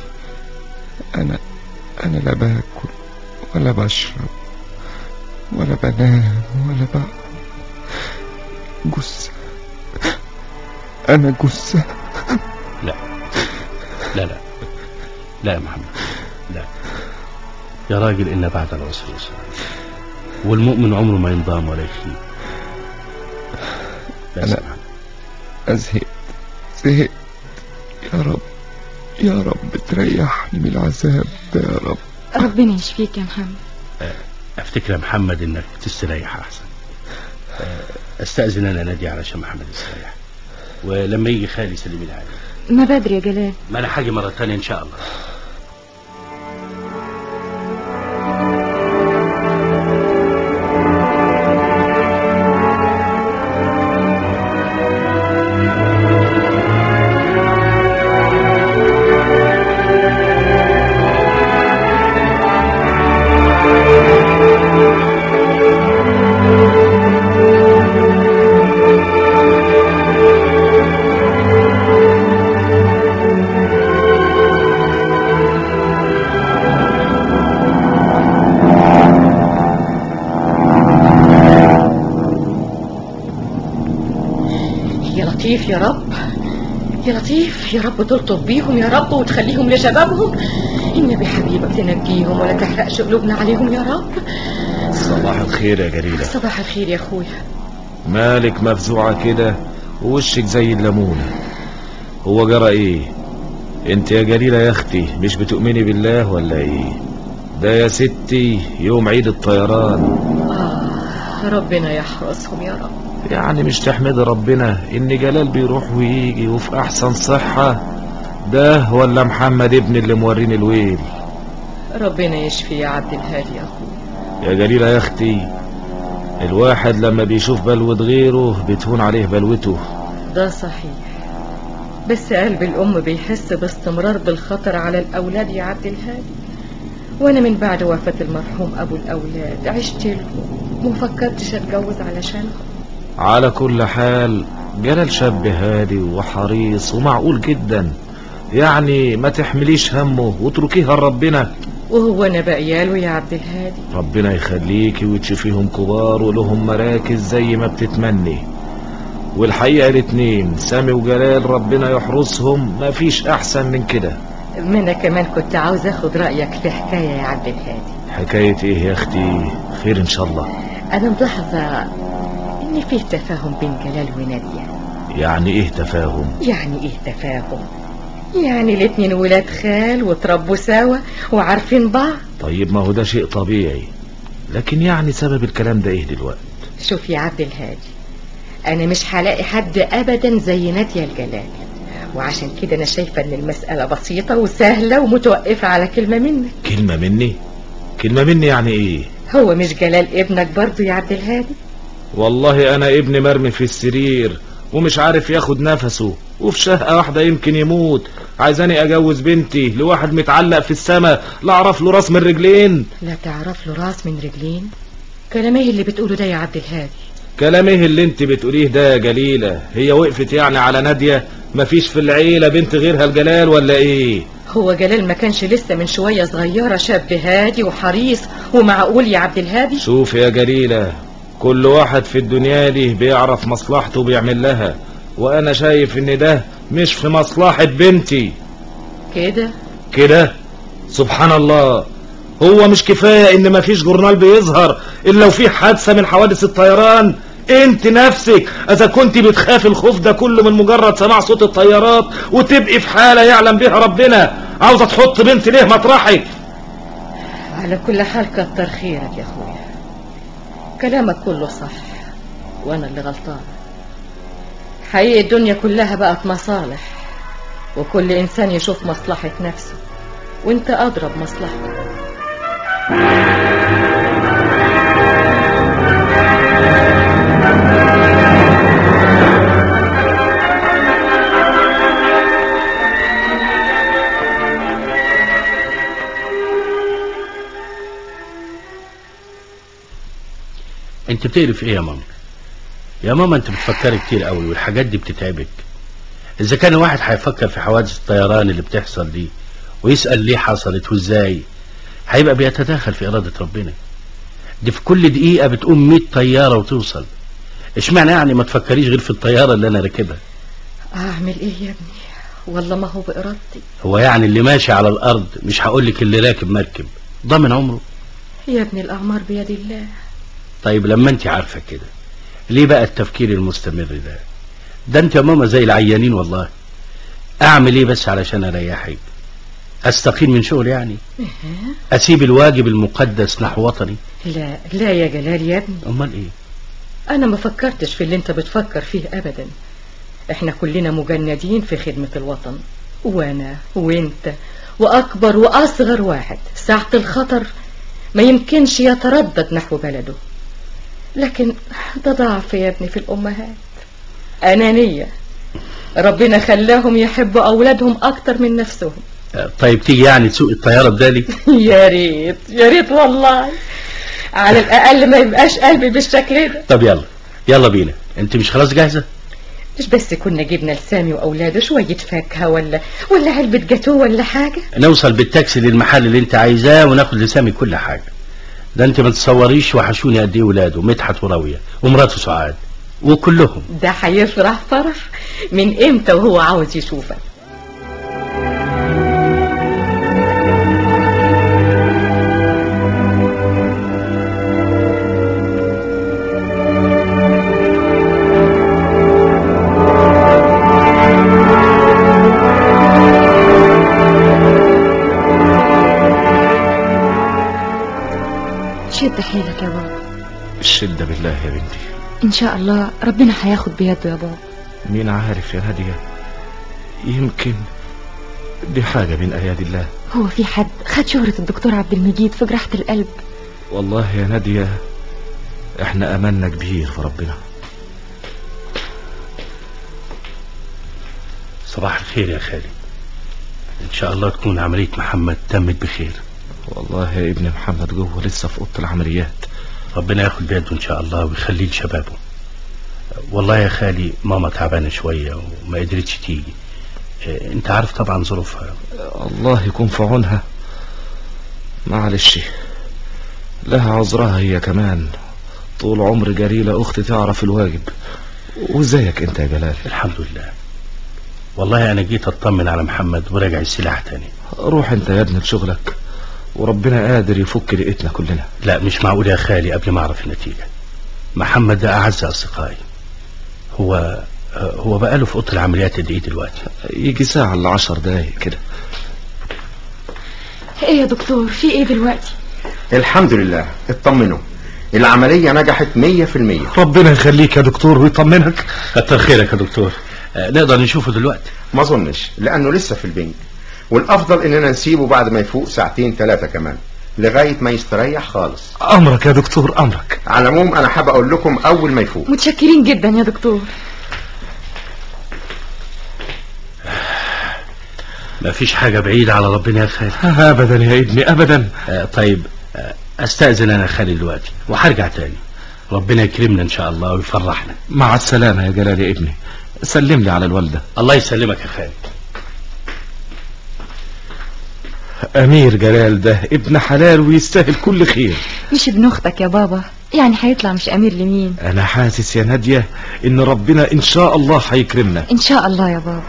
انا لا باكل ولا بشرب ولا بنام ولا بقى جثة. انا جثة. لا لا لا لا يا محمد، لا يا راجل، إن بعد العسر يسرا، والمؤمن عمره ما ينضام ولا يخيب. أنا زهقت يا رب تريحني من العذاب ده يا رب. ربنا يشفيك يا محمد. افتكر يا محمد انك تستريح احسن. استأذن انا نادي علشان محمد يستريح، ولما يجي خالي سلمي لي عليه. ما بدري يا جلال. ما انا حاجة مرة تانية ان شاء الله. يا رب يا لطيف، يا رب تلطف بيهم يا رب وتخليهم لشبابهم. النبي حبيبك تنجيهم ولا تحرقش قلوبنا عليهم يا رب. صباح الخير يا جليلة. صباح الخير يا اخويا. مالك مفزوعة كده ووشك زي الليمونة؟ هو جرى ايه؟ انت يا جليلة يا اختي مش بتؤمني بالله ولا ايه؟ ده يا ستي يوم عيد الطيران. ربنا يحرسهم يا رب. يعني مش تحمد ربنا ان جلال بيروح ويجي وفي احسن صحة؟ ده ولا محمد ابن اللي مورين الويل؟ ربنا يشفي يا عبد الهادي يا اخويا. يا جليلة يا اختي، الواحد لما بيشوف بلوة غيره بتهون عليه بلوته. ده صحيح، بس قلب الام بيحس باستمرار بالخطر على الاولاد يا عبد الهادي. وانا من بعد وفاة المرحوم ابو الاولاد عشت لهم ومفكرتش اتجوز علشانهم. على كل حال جلال شاب هادي وحريص ومعقول جدا، يعني ما تحمليش همه واتركيها لربنا. وهو انا بقياله يا عبد الهادي؟ ربنا يخليكي وتشوفيهم كبار ولهم مراكز زي ما بتتمني. والحقيقة الاتنين سامي وجلال ربنا يحرسهم، ما فيش احسن من كده. ما انا كمان كنت عاوز اخد رأيك في حكاية يا عبد الهادي. حكاية ايه يا اختي؟ خير ان شاء الله. انا ملاحظة ان فيه تفاهم بين جلال ونادية. يعني ايه تفاهم؟ يعني الاتنين ولاد خال وتربوا سوا وعارفين بعض. طيب ما هو ده شيء طبيعي، لكن يعني سبب الكلام ده ايه دلوقتي؟ شوف يا عبد الهادي، انا مش هلاقي حد ابدا زي نادية الجلال، وعشان كده انا شايفة ان المسألة بسيطة وسهلة ومتوقفة على كلمة منك. كلمة مني؟ كلمة مني يعني ايه؟ هو مش جلال ابنك برضو يا عبد الهادي؟ والله انا ابني مرمي في السرير ومش عارف ياخد نفسه، وفي شهقة واحدة يمكن يموت. عايزاني اجوز بنتي لواحد متعلق في السماء لا اعرف له راس من رجلين؟ لا تعرف له راس من رجلين؟ كلام ايه اللي بتقوله ده يا عبد الهادي؟ كلام ايه اللي انت بتقوليه ده يا جليلة؟ هي وقفت يعني على نادية؟ مفيش في العيلة بنت غيرها الجلال ولا ايه؟ هو جلال ما كانش لسه من شوية صغيرة شاب هادي وحريص ومعقول يا عبد الهادي؟ شوف يا جليلة، كل واحد في الدنيا دي بيعرف مصلحته وبيعمل لها، وانا شايف ان ده مش في مصلحة بنتي. كده سبحان الله، هو مش كفاية ان مفيش جورنال بيظهر الا وفيه حادثة من حوادث الطيران؟ انت نفسك اذا كنت بتخاف الخوف ده كله من مجرد سماع صوت الطيارات وتبقي في حالة يعلم بها ربنا، عاوزة تحط بنت ليه مطرحك؟ على كل حال كتر خيرك يا اخويا، كلامك كله صح وانا اللي غلطان. حقيقة الدنيا كلها بقت مصالح، وكل إنسان يشوف مصلحة نفسه، وانت أضرب مصلحتك. انت بتقري في ايه يا ماما؟ يا ماما انت بتفكري كتير قوي والحاجات دي بتتعبك. اذا كان واحد هيفكر في حوادث الطيران اللي بتحصل دي ويسأل ليه حصلت وازاي، هيبقى بيتداخل في إرادة ربنا. دي في كل دقيقة بتقوم 100 طيارة وتوصل. اشمعنى يعني ما تفكريش غير في الطيارة اللي انا راكبها؟ اعمل ايه يا ابني؟ والله ما هو بإرادتي. هو يعني اللي ماشي على الارض مش هقولك اللي راكب مركب ضامن عمره؟ يا ابني الأعمار بيد الله. طيب لما انت عارفة كده ليه بقى التفكير المستمر ده؟ ده انت يا ماما زي العيانين والله. اعمل ايه بس علشان اريحك؟ استقيل من شغل يعني؟ اسيب الواجب المقدس نحو وطني؟ لا لا يا جلال يا ابني. امال ايه؟ انا ما فكرتش في اللي انت بتفكر فيه ابدا. احنا كلنا مجندين في خدمة الوطن، وانا وانت واكبر واصغر واحد ساعة الخطر ما يمكنش يتردد نحو بلده. لكن ده ضعف يا ابني في الامهات، انانية. ربنا خلاهم يحبوا اولادهم اكتر من نفسهم. طيب تيجي يعني تسوق الطيارة بدالي؟ يا ريت يا ريت والله، على الاقل ما يبقاش قلبي بالشكل ده. طب يلا يلا بينا. انت مش خلاص جاهزة؟ مش بس كنا جبنا لسامي واولاده شوية فاكهة ولا علبة جاتوه ولا حاجة؟ نوصل بالتاكسي للمحل اللي انت عايزاه وناخد لسامي كل حاجة. ده انت ما تصوريش وحشوني قد ايه ولاده مدحت وراوية ومراته سعاد وكلهم. ده هيفرح فرح من امتى وهو عاوز يشوفك. شد حيلك يا بابا. الشدة بالله يا بنتي. ان شاء الله ربنا هياخد بيده يا بابا. مين عارف يا نادية، يمكن دي حاجة من اياد الله. هو في حد خد شهرة الدكتور عبد المجيد في جراحة القلب؟ والله يا نادية احنا املنا كبير في ربنا. صباح الخير يا خالد. ان شاء الله تكون عملية محمد تمت بخير. والله يا ابن محمد جوه لسه في اوضه العمليات. ربنا ياخد بيده ان شاء الله ويخليه لشبابه. والله يا خالي ماما تعبانه شويه وما قدرتش تيجي. انت عارف طبعا ظروفها. الله يكون في عونها. معلش لها عذرها هي كمان. طول عمر جليلة اختي تعرف الواجب. وازيك انت يا جلال؟ الحمد لله. والله انا جيت اطمن على محمد وراجع السلاح تاني. روح انت يا ابني لشغلك وربنا قادر يفك لقيتنا كلنا. لا مش معقول يا خالي قبل ما اعرف النتيجة. محمد ده اعز اصدقائي. هو بقاله في اوضه العمليات قد ايه دلوقتي؟ يجي ساعة ل 10 دقايق كده. ايه يا دكتور في ايه دلوقتي؟ الحمد لله اطمنوا، العملية نجحت 100%. ربنا يخليك يا دكتور ويطمنك. كتر خيرك يا دكتور. نقدر نشوفه دلوقتي؟ ما اظنش لانه لسه في البنج، والافضل اننا نسيبه بعد ما يفوق ساعتين 3 كمان لغاية ما يستريح خالص. امرك يا دكتور امرك. على العموم انا حابب اقول لكم اول ما يفوق. متشكرين جدا يا دكتور. ما فيش حاجة بعيدة على ربنا يا خالد. ابدا يا ابني ابدا. طيب استأذن انا خالد دلوقتي وهرجع تاني. ربنا يكرمنا ان شاء الله ويفرحنا. مع السلامة يا جلال يا ابني. سلم لي على الوالدة. الله يسلمك يا خالد. امير جلال ده ابن حلال ويستاهل كل خير. مش ابن اختك يا بابا؟ يعني هيطلع مش امير لمين؟ انا حاسس يا نادية ان ربنا ان شاء الله هيكرمنا. ان شاء الله يا بابا.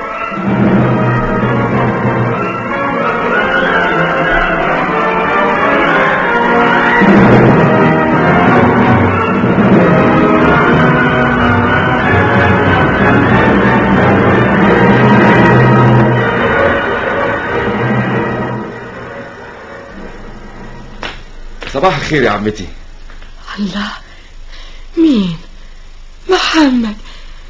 صباح الخير يا عمتي. الله، مين؟ محمد؟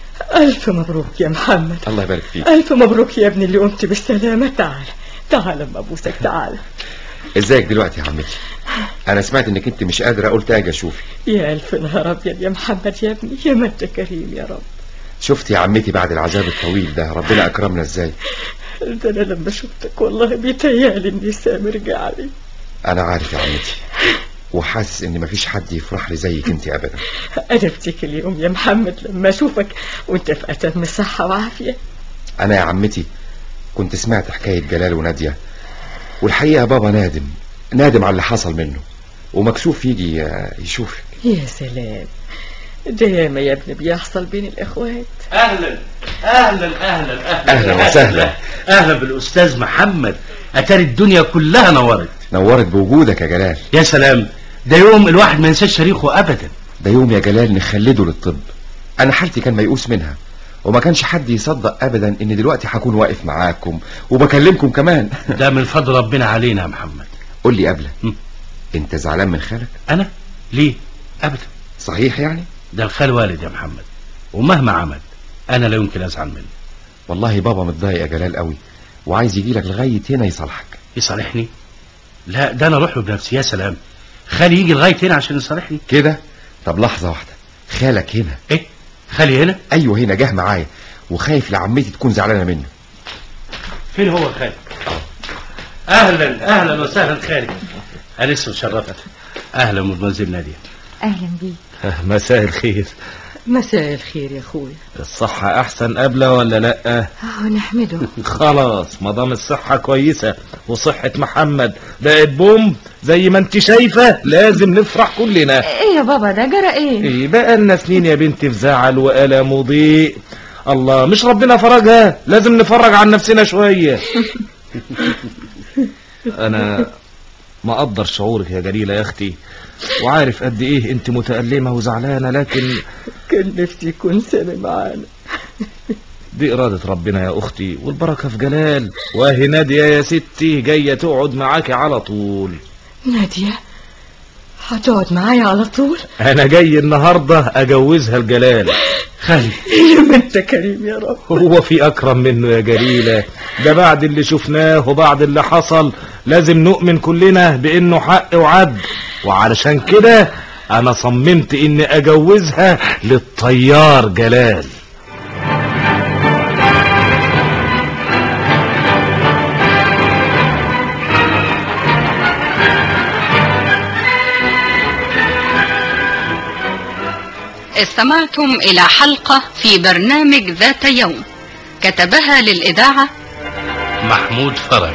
ألف مبروك يا محمد. الله يبارك فيك. ألف مبروك يا ابني اللي قمت بالسلامة. تعال تعال اما ابوسك. تعال. ازيك دلوقتي يا عمتي؟ انا سمعت انك انت مش قادره، قلت اجي اشوفك. يا ألف نهار أبيض يا محمد يا ابني، يا ما انت كريم يا رب. شفت يا عمتي بعد العذاب الطويل ده ربنا اكرمنا ازاي؟ ده انا لما شفتك والله بيتهيألي اني سامي رجع لي. انا عارف يا عمتي، وحاسس ان مفيش حد يفرح لي زيك انت ابدا. انا افتكر اليوم يا محمد لما اشوفك وانت في اتم صحه وعافيه. انا يا عمتي كنت سمعت حكايه جلال وناديه، والحقيقه بابا نادم على اللي حصل منه، ومكسوف يجي يشوفك. يا سلام، ده ياما يا ابني بيحصل بين الاخوات. اهلا اهلا اهلا اهلا وسهلا. اهلا بالاستاذ محمد. اتاري الدنيا كلها نورت بوجودك يا جلال. يا سلام، ده يوم الواحد ما ينساش شريكه ابدا. ده يوم يا جلال نخلده للطب. انا حالتي كان ميؤوس منها، وما كانش حد يصدق ابدا ان دلوقتي هكون واقف معاكم وبكلمكم كمان. ده من فضل ربنا علينا يا محمد. قول لي قبلك، انت زعلان من خالك؟ انا ليه؟ ابدا. صحيح يعني؟ ده الخال والد يا محمد، ومهما عمل انا لا يمكن ازعل منه. والله بابا متضايق يا جلال قوي، وعايز يجي لك لغايه هنا يصالحك. يصالحني؟ لا، ده انا اروح له بنفسي. يا سلام، خالي يجي لغايه هنا عشان يصالحني كده؟ طب لحظه واحده، خالك هنا؟ ايه؟ خالي هنا؟ ايوه هنا، جه معايا وخايف لعمتي تكون زعلانه منه. فين هو خالي؟ اهلا اهلا وسهلا خالي. انس وشرفت. اهلا مدمزيل ناديه. اهلا بيك. مساء الخير. مساء الخير يا اخويا. الصحة احسن قبله ولا لا؟ نحمده. خلاص، ما دام الصحة كويسة وصحة محمد بقت بوم زي ما انت شايفة، لازم نفرح كلنا. ايه يا بابا ده جرى ايه؟ ايه بقى لنا سنين يا بنتي في زعل وألم وضيق. الله، مش ربنا فرجها؟ لازم نفرج عن نفسنا شوية. انا مقدر شعورك يا جليلة يا اختي، وعارف قد ايه انت متألمة وزعلانة، لكن كان نفسي يكون سامي معانا. دي إرادة ربنا يا أختي، والبركة في جلال. وهي نادية يا ستي جاية تقعد معاكي على طول. نادية هتقعد معايا على طول؟ أنا جاي النهاردة أجوزها لجلال. خالي يا ما انت كريم يا رب. هو في أكرم منه يا جليلة؟ ده بعد اللي شفناه وبعد اللي حصل لازم نؤمن كلنا بأنه حق وعدل، وعلشان كده أنا صممت إني أجوزها للطيار جلال. استمعتم إلى حلقة في برنامج ذات يوم، كتبها للإذاعة محمود فرج.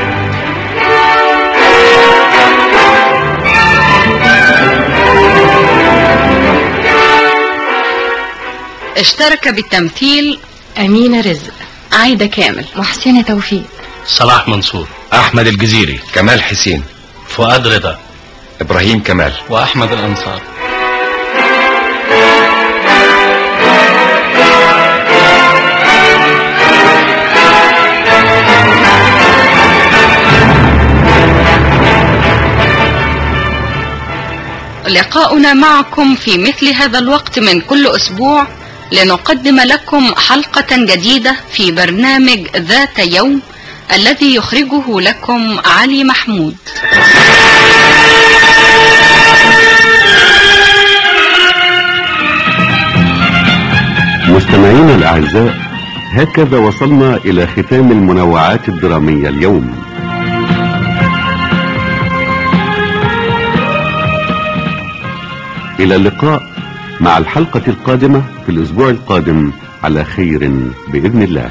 اشترك بالتمثيل أمينة رزق، عايدة كامل، محسنة توفيق، صلاح منصور، أحمد الجزيري، كمال حسين، فؤاد رضا، إبراهيم كمال، وأحمد الأنصار. لقاؤنا معكم في مثل هذا الوقت من كل أسبوع لنقدم لكم حلقة جديدة في برنامج ذات يوم الذي يخرجه لكم علي محمود. مستمعينا الأعزاء، هكذا وصلنا إلى ختام المنوعات الدرامية اليوم. إلى اللقاء مع الحلقة القادمة في الأسبوع القادم على خير بإذن الله.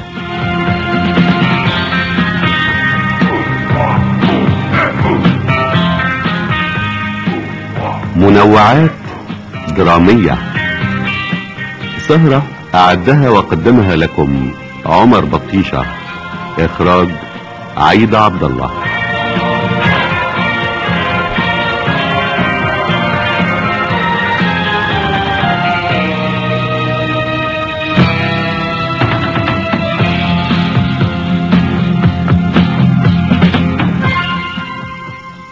منوعات درامية، سهرة أعدها وقدمها لكم عمر بطيشة، إخراج عايدة عبد الله.